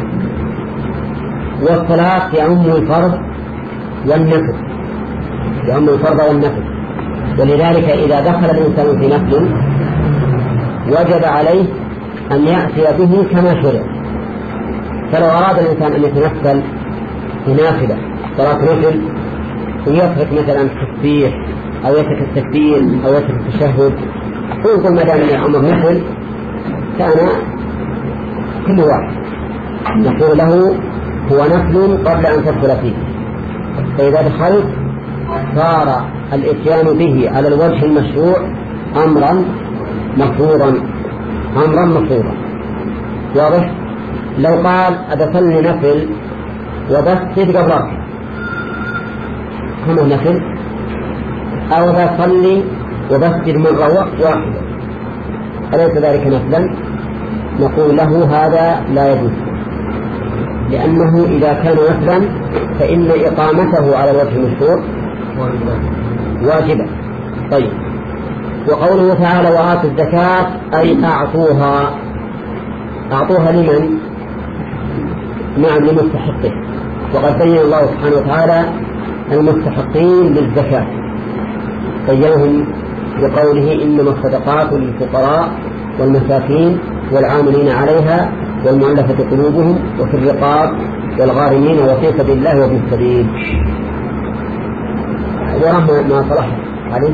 Speaker 1: والصلاة يعم الفرض والنفل، يعم الفرض والنفل، ولذلك إذا دخل الإنسان في نفل وجب عليه أن يأتي به كما شرع. فلو أراد الإنسان أن يتنفل في نافلة صلاة نفل ويترك مثلا التكبير أو يترك التكبير أو يترك التشهد، فيقول ما دام الأمر نفل كان كل واحد نقول له هو نفل قبل أن تدخل فيه. فإذا دخلت صار الإتيان به على الوجه المشروع أمرا مفروضا أمرا مفروضا واضح. لو قال أدخلني نفل وبسجد قبل ركعة كما نفل، أو أصلي وبسجد مرة واحدة أليس ذلك نفلا؟ نقول له هذا لا يجوز، لأنه إذا كان نفلا فإن إقامته على وجه المشروع واجبة. طيب، وقوله تعالى وآتوا الزكاة أي أعطوها. أعطوها لمن؟ نعم لمستحقه. وقد بين الله سبحانه وتعالى المستحقين للزكاة، بينهم بقوله إنما الصدقات للفقراء والمساكين والعاملين عليها والمؤلفة قلوبهم وفي الرقاب والغارمين وفي سبيل الله وفي السبيل. ورحمة ما صلح عليه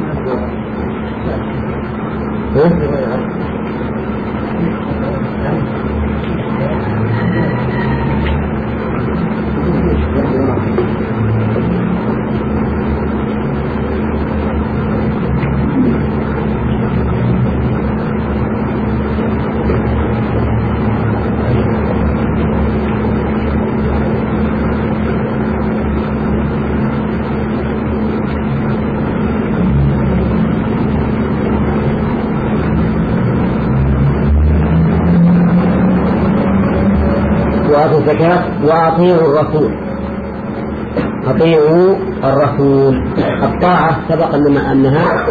Speaker 1: الزكاة وأطيعوا الرسول. أطيعوا الرسول. الطاعة سبق أنها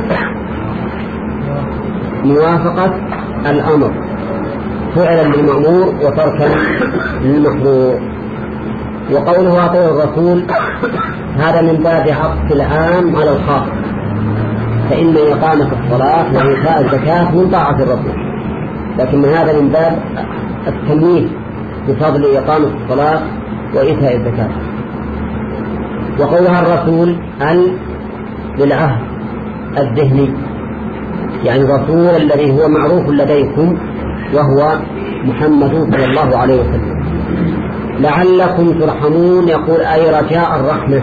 Speaker 1: موافقة الأمر فعلا للمأمور وتركا للمحظور. وقوله أطيعوا الرسول هذا من باب عطف العام على الخاص، فإن إقامة الصلاة وإيتاء الزكاة من طاعة الرسول، لكن هذا من باب التمييز بفضل إقامة الصلاة وإيتاء الزكاة. وقولها الرسول ال للعهد الذهني، يعني الرسول الذي هو معروف لديكم وهو محمد صلى الله عليه وسلم. لعلكم ترحمون يقول أي رجاء الرحمة،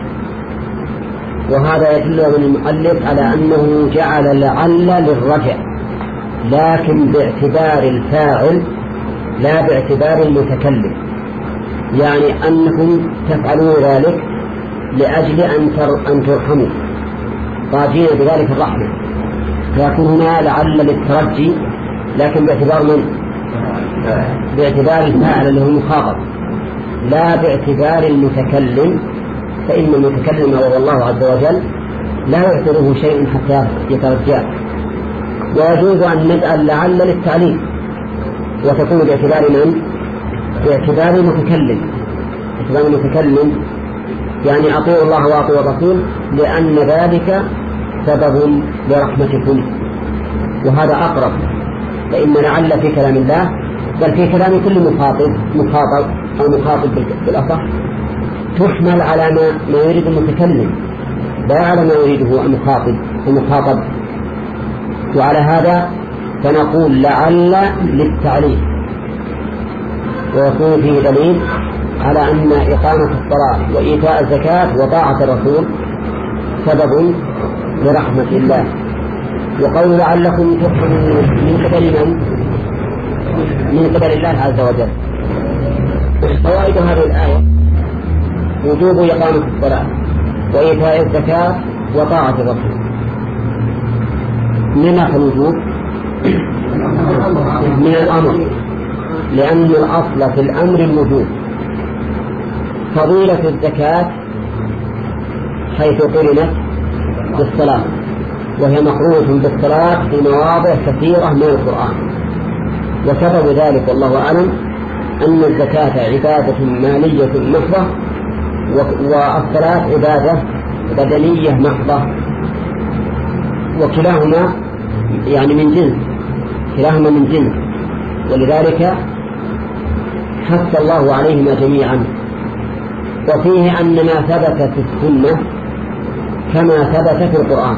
Speaker 1: وهذا يدل من المؤلف على أنه جعل لعل للرجاء، لكن باعتبار الفاعل لا باعتبار المتكلم، يعني أنكم تفعلون ذلك لأجل أن ترحموا راجين بذلك الرحمة، فيكون هنا لعل للترجي، لكن باعتبار من؟ باعتبار الفاعل اللي هو المخاطب، لا باعتبار المتكلم، فإن المتكلم وهو الله عز وجل لا يعتبره شيء حتى يترجاه. ويجوز أن نجعل لعل للتعليم وتكون باعتبار من؟ باعتبار المتكلم. باعتبار المتكلم يعني أطيعوا الله وأطيعوا الرسول، لأن ذلك سبب لرحمتكم، وهذا أقرب، فإن لعل في كلام الله بل في كلام كل مخاطب مخاطب أو مخاطب بالأصح تحمل على ما, ما يريد المتكلم لا على ما يريده المخاطب المخاطب. وعلى هذا فنقول لعل للتعليل، ويكون فيه دليل على أن إقامة الصلاة وإيتاء الزكاة وطاعة الرسول سبب لرحمة الله. وقول لعلكم ترحمون من قبل من؟ من قبل الله عز وجل. فوائد هذه الآية وجوب إقامة الصلاة وإيتاء الزكاة وطاعة الرسول. لما الوجوب؟ من الأمر، لأن الأصل في الأمر الوجوب. فضيلة الزكاة حيث قرنت بالصلاة، وهي مقرونة بالصلاة في مواضع كثيرة من القرآن. وسبب ذلك والله أعلم أن الزكاة عبادة مالية محضة، والصلاة عبادة بدنية محضة، وكلاهما يعني من جنس كلاهما من جنس ولذلك حث الله عليهما جميعا. وفيه أن ما ثبت في السنة كما ثبت في القرآن،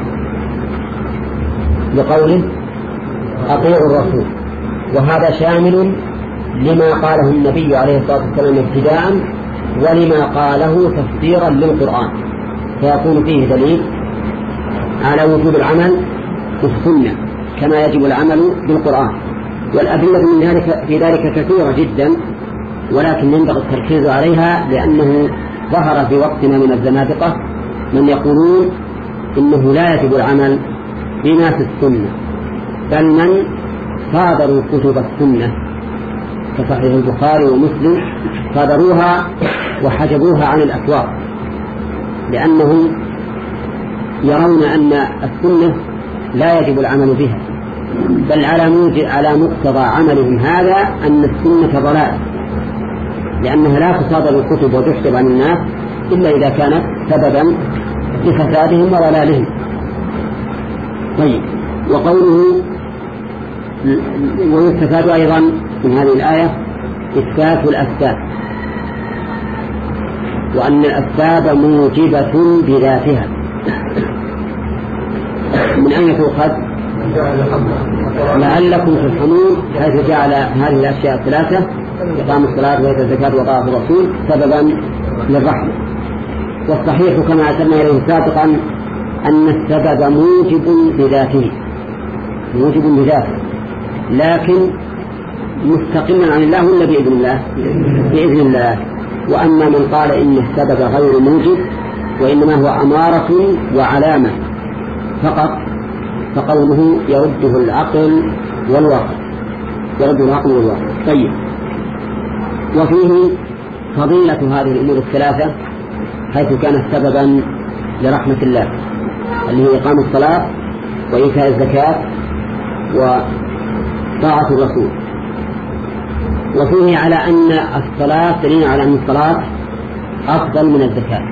Speaker 1: لقوله أطيعوا الرسول، وهذا شامل لما قاله النبي عليه الصلاة والسلام ابتداء ولما قاله تفسيرا للقرآن، فيكون فيه دليل على وجوب العمل بالسنة كما يجب العمل بالقرآن. والأدلة من ذلك في ذلك كثيرة جدا، ولكن ينبغي التركيز عليها لأنه ظهر في وقتنا من الزنادقة من يقولون إنه لا يجب العمل بما في السنة، بل من صادروا كتب السنة كصحيح البخاري ومسلم صادروها وحجبوها عن الأسواق، لأنهم يرون أن السنة لا يجب العمل بها، بل على على مقتضى عملهم هذا أن السنة ضلال، لأنها لا تصادر الكتب وتحجب عن الناس إلا إذا كانت سببا لفسادهم وضلالهم. طيب، وقوله ويستفاد أيضا من هذه الآية إثبات الأسباب، وأن الأسباب موجبة بذاتها. من أين تؤخذ؟ لعلكم ترحمون، حيث جعل هذه الأشياء الثلاثة إقام الصلاة وإيتاء الزكاة وطاعة الرسول سببا للرحمة. والصحيح كما أشرنا إليه سابقا أن السبب موجب بذاته موجب بذاته لكن مستقلا عن الله ولا بإذن الله؟ بإذن الله. وأما من قال إن السبب غير موجب وإنما هو أمارة وعلامة فقط فقوله يرده العقل والواقع يرده العقل والواقع. طيب، وفيه فضيلة هذه الأمور الثلاثة حيث كانت سببا لرحمة الله، اللي هي إقام الصلاة وإيتاء الزكاة وطاعة الرسول. وفيه على أن الصلاة دليل على أن الصلاة أفضل من الزكاة،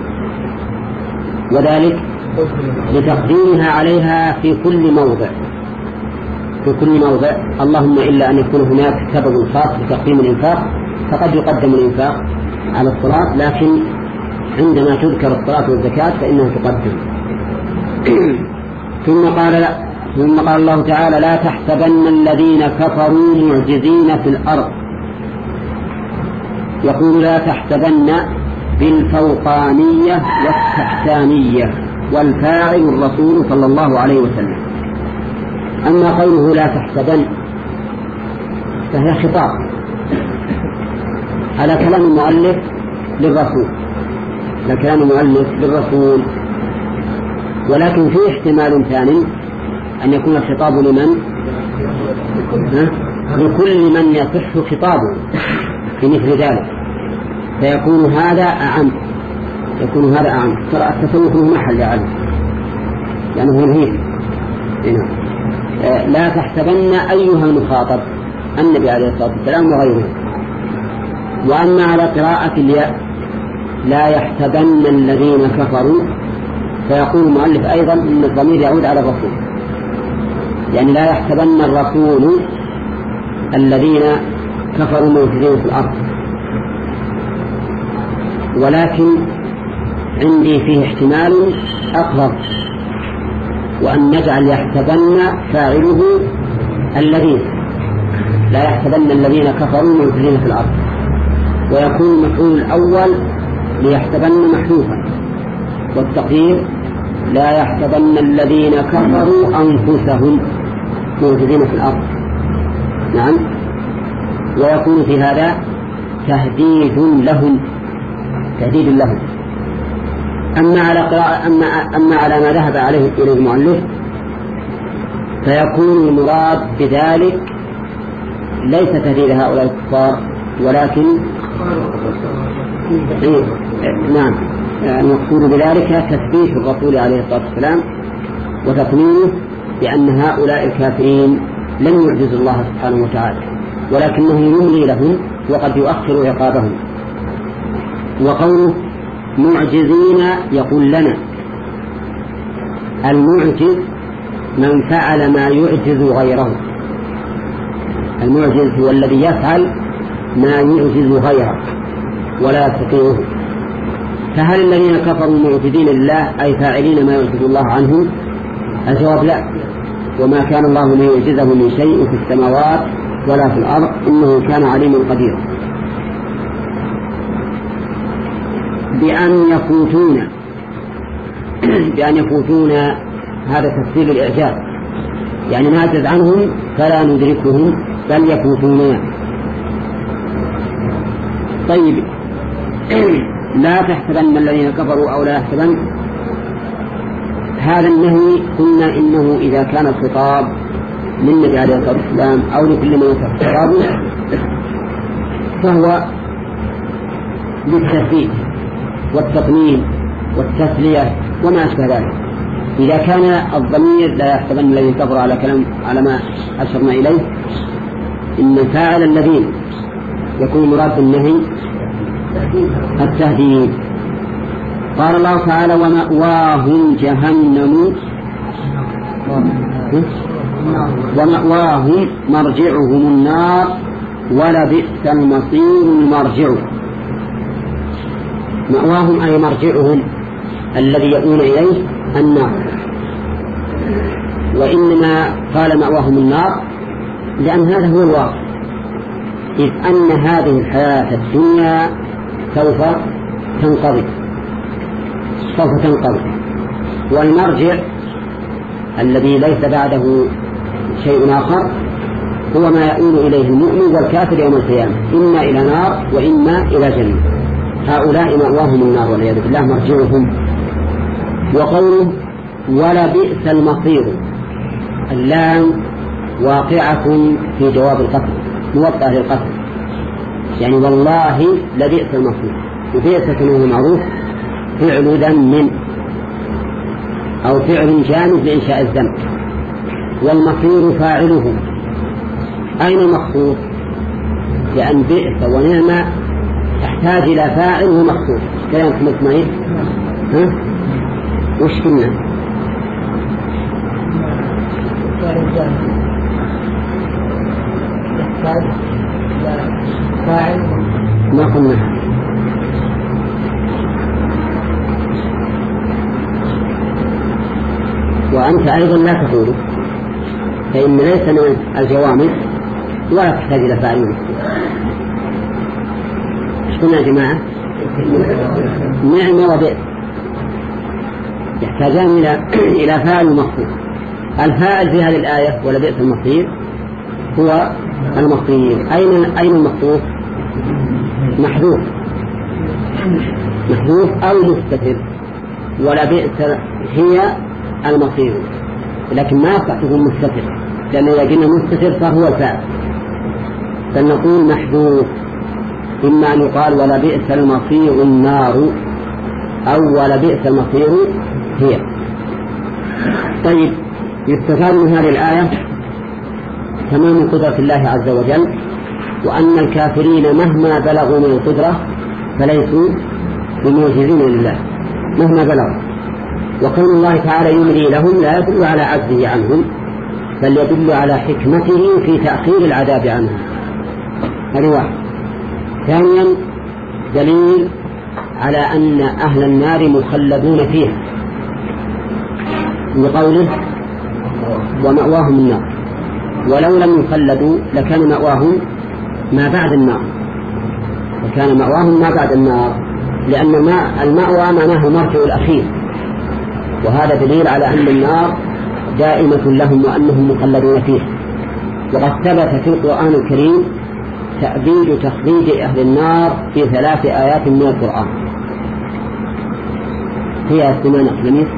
Speaker 1: وذلك لتقديمها عليها في كل موضع في كل موضع اللهم إلا أن يكون هناك سبب خاص بتقديم الإنفاق، فقد يقدم الإنفاق على الصلاة، لكن عندما تذكر الصلاة والزكاة فإنها تقدم. ثم قال لا ثم قال الله تعالى لا تحسبن الذين كفروا معجزين في الأرض. يقول لا تحسبن بالفوقانية والتحتانية، والفاعل الرسول صلى الله عليه وسلم. أما قوله لا تحسبن فهي خطاب على كلام المؤلف للرسول على كلام المؤلف للرسول ولكن في احتمال ثاني أن يكون الخطاب لمن؟ لكل من يصح خطابه في مثل ذلك، فيكون هذا أعم يكون هذا أعم ترى التصوف له محل يعلم يعني هو الهيك. لا تحسبن أيها المخاطب النبي عليه الصلاة والسلام وغيره. وأما على قراءة الياء لا يحسبن الذين كفروا فيقول المؤلف أيضا إن الضمير يعود على الرسول، يعني لا يحسبن الرسول الذين كفروا موجودين في الأرض، ولكن عندي فيه احتمال أقرب، وأن نجعل يحسبن فاعله الذين، لا يحسبن الذين كفروا موجودين في الأرض، ويكون المفعول الأول ليحسبن محذوفا، والتقدير لا يحسبن الذين كفروا أنفسهم موجودين في الأرض. نعم. ويكون في هذا تهديد لهم، تهديد لهم. أما على قراءة أما أما على ما ذهب عليه إليه المؤلف فيكون المراد بذلك ليس تهديد هؤلاء الكفار، ولكن إيه نعم المقصود بذلك تثبيت الرسول عليه الصلاة والسلام وتطمينه بأن هؤلاء الكافرين لن يعجزوا الله سبحانه وتعالى، ولكنه يملي لهم وقد يؤخر عقابهم. وقوله معجزين يقول لنا المعجز من فعل ما يعجز غيره، المعجز هو الذي يفعل ما يعجز غيره ولا يستطيعه. فهل الذين كفروا معجزين لله أي فاعلين ما يعجز الله عنهم؟ الجواب لا، وما كان الله ليعجزه من شيء في السماوات ولا في الأرض إنه كان عليما قديرا. بأن يفوتون بأن يفوتون هذا تفسير الإعجاز، يعني نعجز عنهم فلا ندركهم بل يفوتون. طيب لا تحسبن الذين كفروا أو لا يحسبن، هذا النهي قلنا إنه إذا كان الخطاب للنبي عليه الصلاة والسلام أو لكل من يصح خطابه فهو للتثبيت والتطمين والتسلية وما أشبه ذلك. إذا كان الضمير لا يحسبن الذين كفروا على كلام على ما أشرنا إليه، إن فاعل الذين يكون مراد النهي التهديد. قال الله تعالى ومأواهم جهنم ومأواهم مرجعهم النار ولبئس المصير المرجع. مأواهم أي مرجعهم الذي يؤون إليه النار، وإنما قال مأواهم النار لأن هذا هو الواقع، إذ أن هذه الحياة الدنيا سوف تنقضي سوف تنقضي والمرجع الذي ليس بعده شيء آخر هو ما يؤول إليه المؤمن والكافر يوم القيامة، إما إلى نار وإما إلى جنة. هؤلاء مأواهم النار والعياذ بالله مرجعهم. وقوله ولبئس المصير، اللام واقعة في جواب القتل موطأ للقتل، يعني والله لبئس المصير. وبئس كما هو معروف فعل ذم أو فعل جامد لإنشاء الذنب، والمصير فاعله. أين المخصوص؟ لأن بئس ونعمة تحتاج إلى فاعل ومخصوص. كلام محمد إسماعيل ها؟ وش قلنا؟ ما قلنا وأنت أيضا لا تقول، فإن ليس من الجوامع ولا تحتاج إلى فاعل. ايش قلنا يا جماعة؟ نعمة وبئس يحتاجان إلى إلى فاعل ومخصوص. الفاعل في هذه الآية ولبئس المصير هو المصير. أين أين المخصوص؟ محذوف محذوف أو مستتر. ولبئس هي المصير، لكن ما يصح تكون مستتر، لأن إذا قلنا مستتر فهو الفاعل، فنقول محذوف. إما أن يقال ولبئس المصير النار أو ولبئس المصير هي. طيب يستفاد من هذه الآية تمام قدرة الله عز وجل، وأن الكافرين مهما بلغوا من القدرة فليسوا بمعجزين لله مهما بلغوا. وكون الله تعالى يملي لهم لا يدل على عجزه عنهم، بل يدل على حكمته في تأخير العذاب عنهم. هذا واحد. ثانيا دليل على أن أهل النار مخلدون فيها بقوله ومأواهم النار، ولو لم يخلدوا لكان مأواهم ما بعد النار، وكان مأواهم ما بعد النار، لأن المأوى معناه المرجع الأخير، وهذا دليل على أن النار دائمة لهم وأنهم مخلدون فيها. وقد ثبت في القرآن الكريم تأبيد تخليد أهل النار في ثلاث آيات من القرآن. هي الثمان أقلميس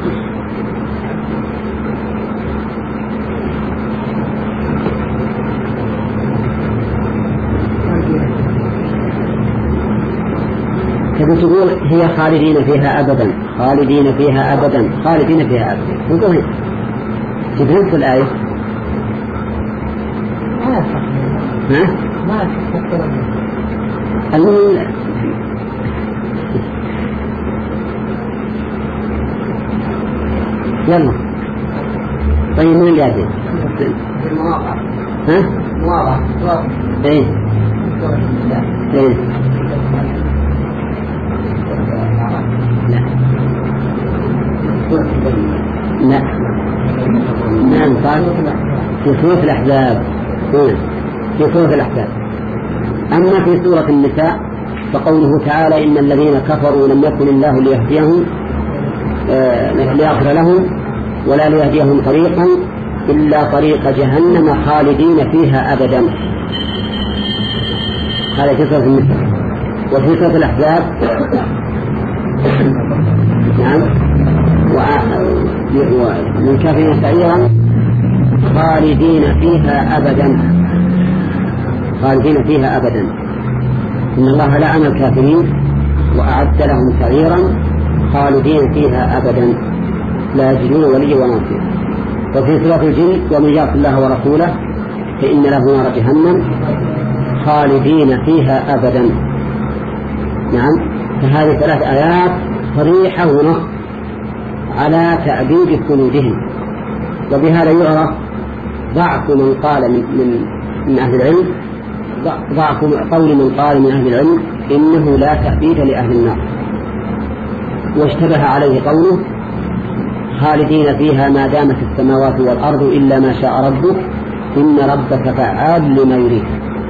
Speaker 1: تبي تقول هي خالدين فيها أبدا، خالدين فيها أبدا، خالدين فيها أبدا. تقول تبين في الآية ها؟
Speaker 2: ما أتذكر
Speaker 1: المهم يلا. طيب من الجاهزين
Speaker 2: المواقع
Speaker 1: ها؟
Speaker 2: مواقع
Speaker 1: ايه ايه لا لا نعم قال في سورة الأحزاب، في سورة الأحزاب. أما في سورة النساء فقوله تعالى إن الذين كفروا لم يكن الله ليهديهم آه ليغفر لهم ولا ليهديهم طريقا إلا طريق جهنم خالدين فيها أبدا. هذا في سورة النساء. وفي سورة الأحزاب نعم ومن كافرين سعيرا خالدين فيها أبدا، خالدين فيها أبدا. إن الله لعن الكافرين وأعد لهم سعيرا خالدين فيها أبدا لا يجدون ولي ونصير. وفي سورة الجن ومن يعص الله ورسوله فإن له نار جهنم خالدين فيها أبدا. نعم. فهذه ثلاث آيات صريحة ونص على تأبيد خلودهم. وبهذا يعرف ضعف من قال من, من, من أهل العلم، ضعف قول من قال من أهل العلم إنه لا تأبيد لأهل النار، واشتبه عليه قوله خالدين فيها ما دامت السماوات والأرض إلا ما شاء ربك إن ربك فعال لما يريد.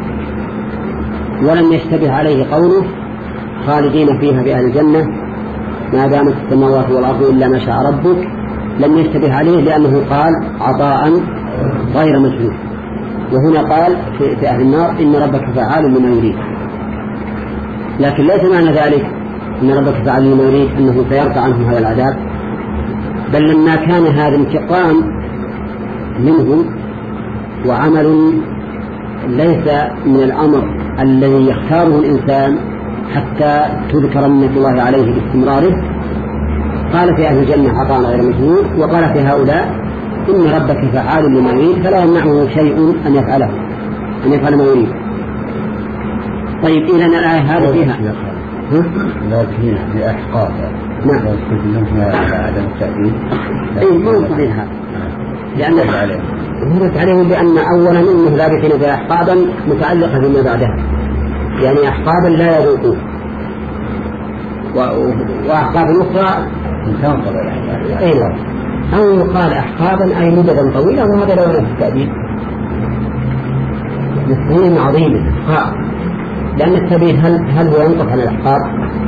Speaker 1: ولم يشتبه عليه قوله خالدين فيها بأهل الجنة ما دامت السماوات والأرض إلا ما شاء ربك، لم يشتبه عليه لأنه قال عطاء غير مجهول. وهنا قال في أهل النار إن ربك فعال لما يريد، لكن ليس معنى ذلك إن ربك فعال لما يريد أنه سيرفع عنهم هذا العذاب، بل لما كان هذا انتقام منهم وعمل ليس من الأمر الذي يختاره الإنسان حتى تذكر منة الله عليه باستمراره، قال في أهل الجنة عطاء غير مجهول، وقال في هؤلاء إن ربك فعال لما يريد فلا يمنعه شيء أن يفعله أن يفعل ما يريد. طيب إذا الآية هذه فيها
Speaker 4: لكن في أحقاب
Speaker 1: نعم
Speaker 4: على عدم التأكيد
Speaker 1: أي ما صحيح هذا، لأن هرت عليهم بأن أولا إنه لابثين في أحقابا متعلقة بما بعدها، يعني أحقابا لا يذوقون، وأحقاب أخرى
Speaker 4: تنقض الأحقاب.
Speaker 1: أيوة. أو يقال أحقابا أي مددا طويلا، وهذا لو نفس التأبيد لسنين عظيمة أحقاب، لأن التأبيد هل هل هو ينقص على الأحقاب؟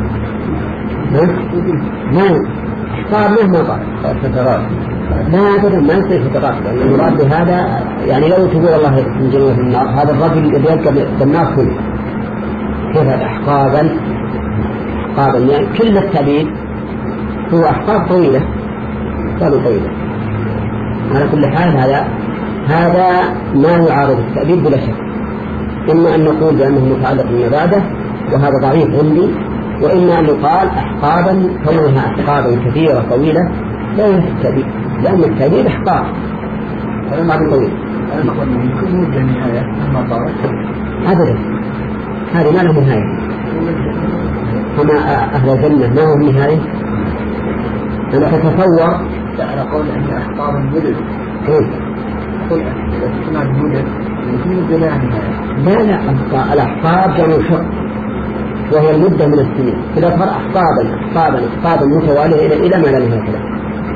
Speaker 1: ما أحقاب مهما قال
Speaker 4: فترات
Speaker 1: لا أبدا ما يصير فترات، لأن المراد بهذا يعني لو تقول الله ينجلون في النار هذا الرجل اللي يبقى بالنار كله كيف أحقابا أحقابا يعني كل التأبيد هو أحقاب طويلة قالوا طويلة. على كل حال هذا هذا ما يعارض التأبيد بلا شك، إما أن نقول بأنه متعلق بما بعده وهذا ضعيف عندي، وإما أن يقال أحقابا كونها أحقابا كثيرة طويلة لا ينفي التأبيد، لأن التأبيد أحقاب هذا معنى طويل.
Speaker 2: أنا أقول من كل مدة نهاية ما طارت
Speaker 1: أبدا هذه ما له نهاية. أما أهل الجنة ما هم نهاية أنا تتصور
Speaker 2: على قول أن أحقاب الجلد
Speaker 1: كيف؟
Speaker 2: قل اسمع الجلد يكون جلانها
Speaker 1: لا لا الأحقاب جمع شق وهي المدة من السنين إذا صار أحقابا أحقابا أحقابا متوالية إلى إلى ما لا نهاية له.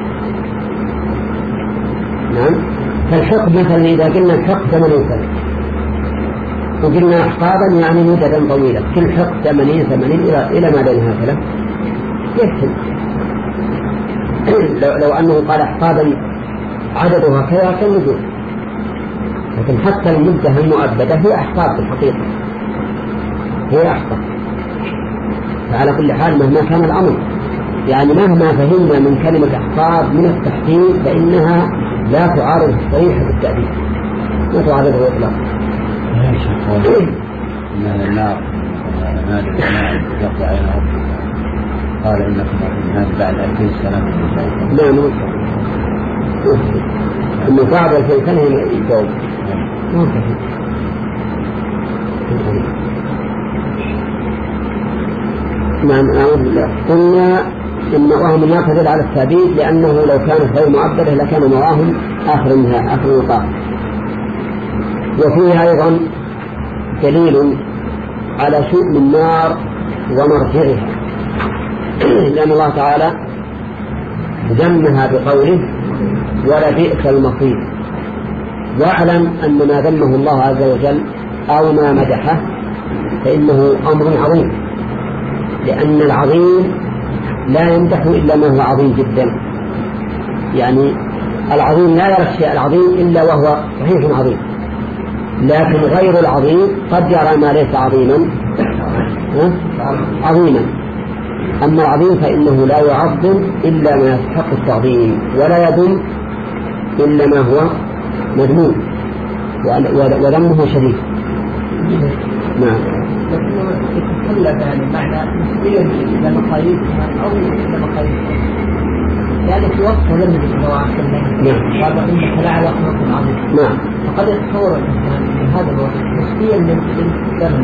Speaker 1: نعم. فالحق مثلا إذا قلنا الحق ثمانين سنة وقلنا أحقابا يعني مدة طويلة كل حق ثمانين ثمانين إلى إلى ما لا نهاية له يكتب. لو, لو أنه قال أحقابا عددها كذا كان يجوز، لكن حتى المدة المؤبدة هي أحقاب في الحقيقة هي أحقاب. فعلى كل حال مهما كان الأمر يعني مهما فهمنا من كلمة أحقاب من التحديد فإنها لا تعارض الصريح بالتأديب ما تعارضه إطلاقا.
Speaker 4: إن النار نادي النار يقضى على ربك قال إنكم الناس بعد ألفين سنة من الجاهلين.
Speaker 1: لا نوصل إنه بعد ألفين سنة يجاوب نوصل. نعم أعوذ بالله. قلنا إن مأواهم النار تدل على التأبيد لأنه لو كانت غير معبدة لكان مأواهم آخر منها آخر الوقاف. وفيه أيضا دليل على شؤم النار ومرجعها لأن الله تعالى ذمها بقوله ولبئس المصير. واعلم أن ما ذمه الله عز وجل أو ما مدحه فإنه أمر عظيم، لأن العظيم لا يمدح إلا ما هو عظيم جدا. يعني العظيم لا يرى الشيء العظيم إلا وهو صحيح عظيم، لكن غير العظيم قد يرى ما ليس عظيما عظيما. أما العظيم فإنه لا يعظم إلا ما يستحق التعظيم ولا يذم إلا ما هو مذموم وذمه شديد. نعم.
Speaker 2: يتكلم يعني معنى نسبيا إلى مقاييسها أو إلى مقاييسها يعني في وصف ذنب النواحي
Speaker 1: نعم.
Speaker 2: هذا إنك لا على خلق عظيم.
Speaker 1: نعم.
Speaker 2: فقد يتصور الإنسان من هذا الوصف نسبيا للإنسان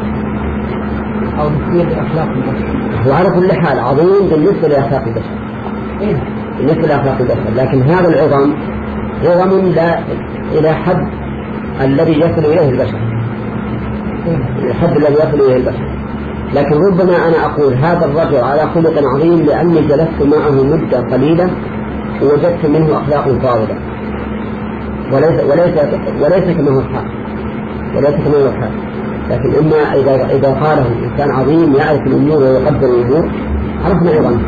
Speaker 2: أو نسبيا لأخلاق البشر.
Speaker 1: وعلى كل حال عظيم بالنسبة لأخلاق البشر.
Speaker 2: إيه؟
Speaker 1: بالنسبة لأخلاق البشر، لكن هذا العظم عظم لا إلى حد الذي يصل إليه البشر، الحد الذي يصل إليه البشر. لكن ربما أنا أقول هذا الرجل على خلق عظيم لأني جلست معه مدة قليلة ووجدت منه أخلاق فاضلة وليس وليس وليس كما هو الحال وليس كما هو الحال. لكن إما إذا إذا قاله إنسان عظيم يعرف الأمور ويقدر الأمور عرفنا عظمه.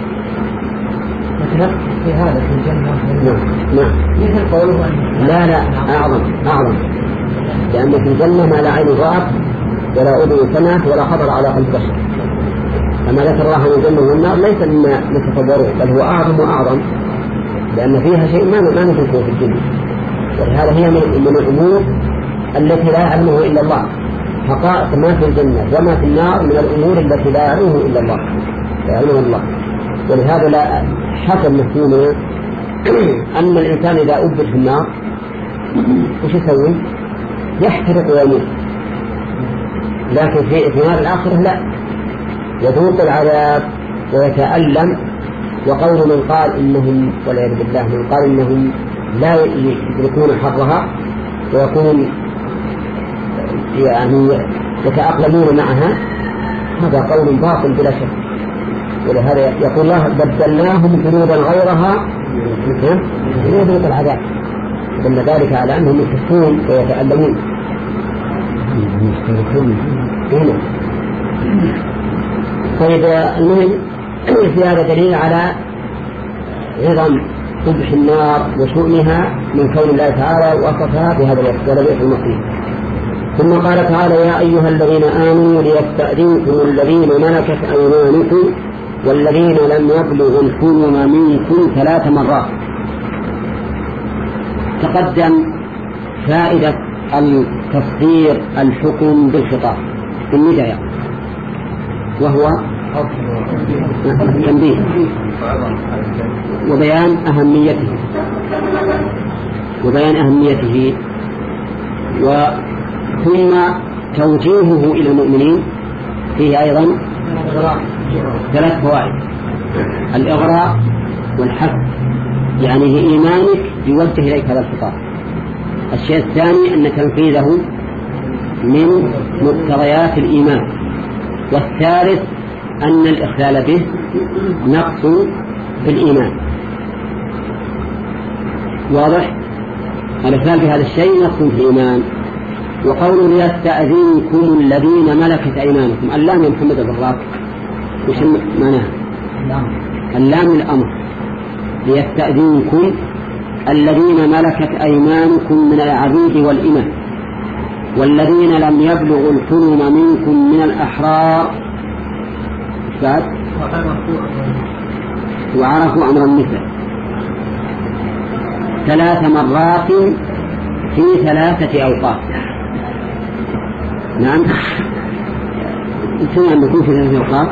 Speaker 2: مثلا في هذا في الجنة
Speaker 1: نعم نعم
Speaker 2: مثل قوله أن
Speaker 1: لا لا أعظم أعظم لأن في الجنة ما لا عين رأت ولا أذن سمعت ولا خطر على قلب بشر. فما ذكر الله عن الجنة والنار ليس مما نتصوره بل هو أعظم وأعظم لأن فيها شيء ما ما نشوفه في الجنة. ولهذا هي من الأمور التي لا يعلمه إلا الله. حقائق ما في الجنة وما في النار من الأمور التي لا يعلمه إلا الله لا يعلمه الله. ولهذا لا حسب مفهومنا أن الإنسان إذا أبد في النار وش يسوي؟ يحترق ويموت. لكن في نار الآخرة لا، يذوق العذاب ويتألم. وقول من قال إنهم والعياذ بالله من قال إنهم لا يدركون حرها ويكون يعني يتأقلمون معها هذا قول باطل بلا شك. ولهذا يقول الله بدلناهم جنودا غيرها ليذوقوا العذاب، دل ذلك على أنهم يحسون ويتألمون. هنا طيب المهم في هذا دليل على عظم قبح النار وشؤمها من كون الله تعالى وصفها بهذا الوصف ولبئس المصير. ثم قال تعالى يا أيها الذين آمنوا ليستأذنكم الذين ملكت أيمانكم والذين لم يبلغوا الحلم منكم ثلاث مرات. تقدم فائدة التصدير الحكم بالخطاب بالنداء وهو تنبيه وبيان أهميته وبيان أهميته وثم توجيهه إلى المؤمنين. فيه أيضا ثلاث فوائد: الإغراء والحث، يعني بإيمانك يوجه إليك هذا الخطاب. الشيء الثاني أن تنفيذه من مقتضيات الإيمان. والثالث أن الإخلال به نقص في الإيمان. واضح؟ الإخلال بهذا الشيء نقص في الإيمان. وقوله ليستأذنكم الذين ملكت أيمانكم، اللام يا محمد الضراك وش معناها؟ اللام الأمر. ليستأذنكم الذين ملكت أيمانكم من العبيد والإماء والذين لم يبلغوا الحلم منكم من الأحرار بعد وعرفوا أمر النساء ثلاث مرات في ثلاثة أوقات. نعم، سنة أن نكون في ثلاثة أوقات.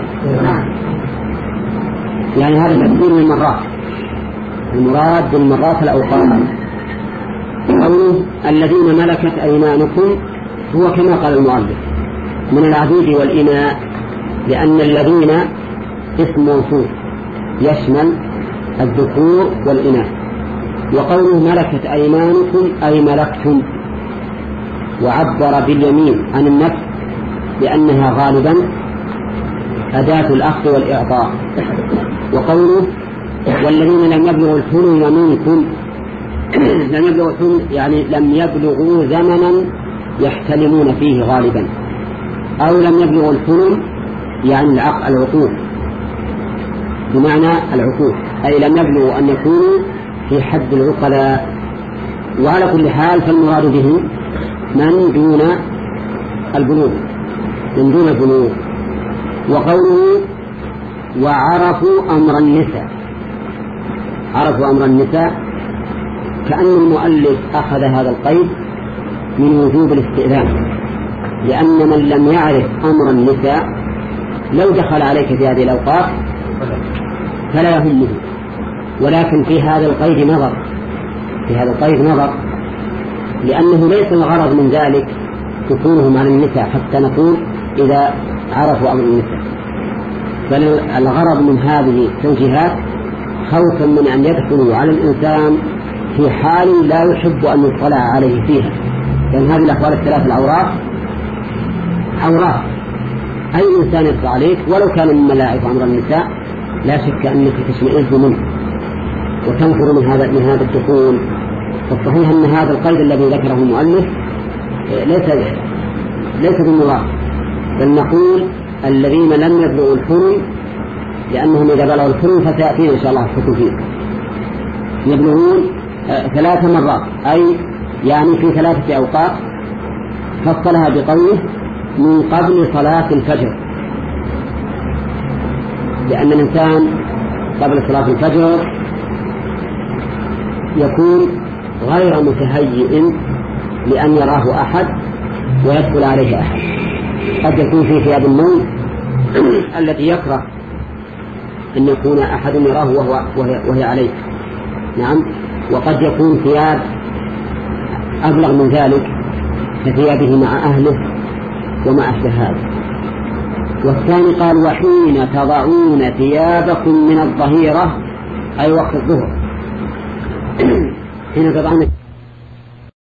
Speaker 1: يعني هذا تكبير من مرات، المراد بالمرات الأوقات. قوله الذين ملكت أيمانكم هو كما قال المؤلف من العبيد والإماء، لأن الذين اسم موصول يشمل الذكور والإناث. وقوله ملكت أيمانكم أي ملكتم، وعبر باليمين عن النفس لأنها غالبا أداة الأخذ والإعطاء. وقوله والذين لم يبلغوا الحلم منكم، لم يبلغوا الحلم يعني لم يبلغوا زمنا يحتلمون فيه غالبا، أو لم يبلغوا الحلم يعني العقول بمعنى العقول، أي لم يبلغوا أن يكونوا في حد العقلاء. وعلى كل حال فالمراد به من دون البلوغ، من دون البلوغ. وقوله وعرفوا أمر النساء، عرفوا أمر النساء كأن المؤلف أخذ هذا القيد من وجوب الاستئذان، لأن من لم يعرف أمر النساء لو دخل عليك في هذه الأوقات فلا يهمه. ولكن في هذا القيد نظر، في هذا القيد نظر لأنه ليس الغرض من ذلك دخولهم على النساء حتى نقول إذا عرفوا أمر النساء، بل الغرض من هذه التوجيهات خوفا من أن يدخلوا على الإنسان في حال لا يحب أن يطلع عليه فيها، لأن هذه الأحوال الثلاث العورات عورات، أي إنسان يطلع عليك ولو كان مما لا يعرف أمر النساء لا شك أنك تشمئز منه وتنفر من هذا من هذا الدخول. فالصحيح أن هذا القيد الذي ذكره المؤلف ليس ليس بالمراد، بل نقول الذين لم يبلغوا الحلم، لأنهم إذا بلغوا الحلم فسيأتينا إن شاء الله الحكم فيه، يبلغون ثلاث مرات أي يعني في ثلاثة أوقات. فصلها بقوله من قبل صلاة الفجر، لأن الإنسان قبل صلاة الفجر يكون غير متهيئ لأن يراه أحد ويدخل عليه أحد. قد يكون في ثياب النوم التي يكره أن يكون أحد يراه وهو وهي, وهي عليه. نعم. وقد يكون ثياب أبلغ من ذلك كثيابه مع أهله ومع الشهادة. والثاني قال وحين تضعون ثيابكم من الظهيرة أي وقت الظهر، حين تضعون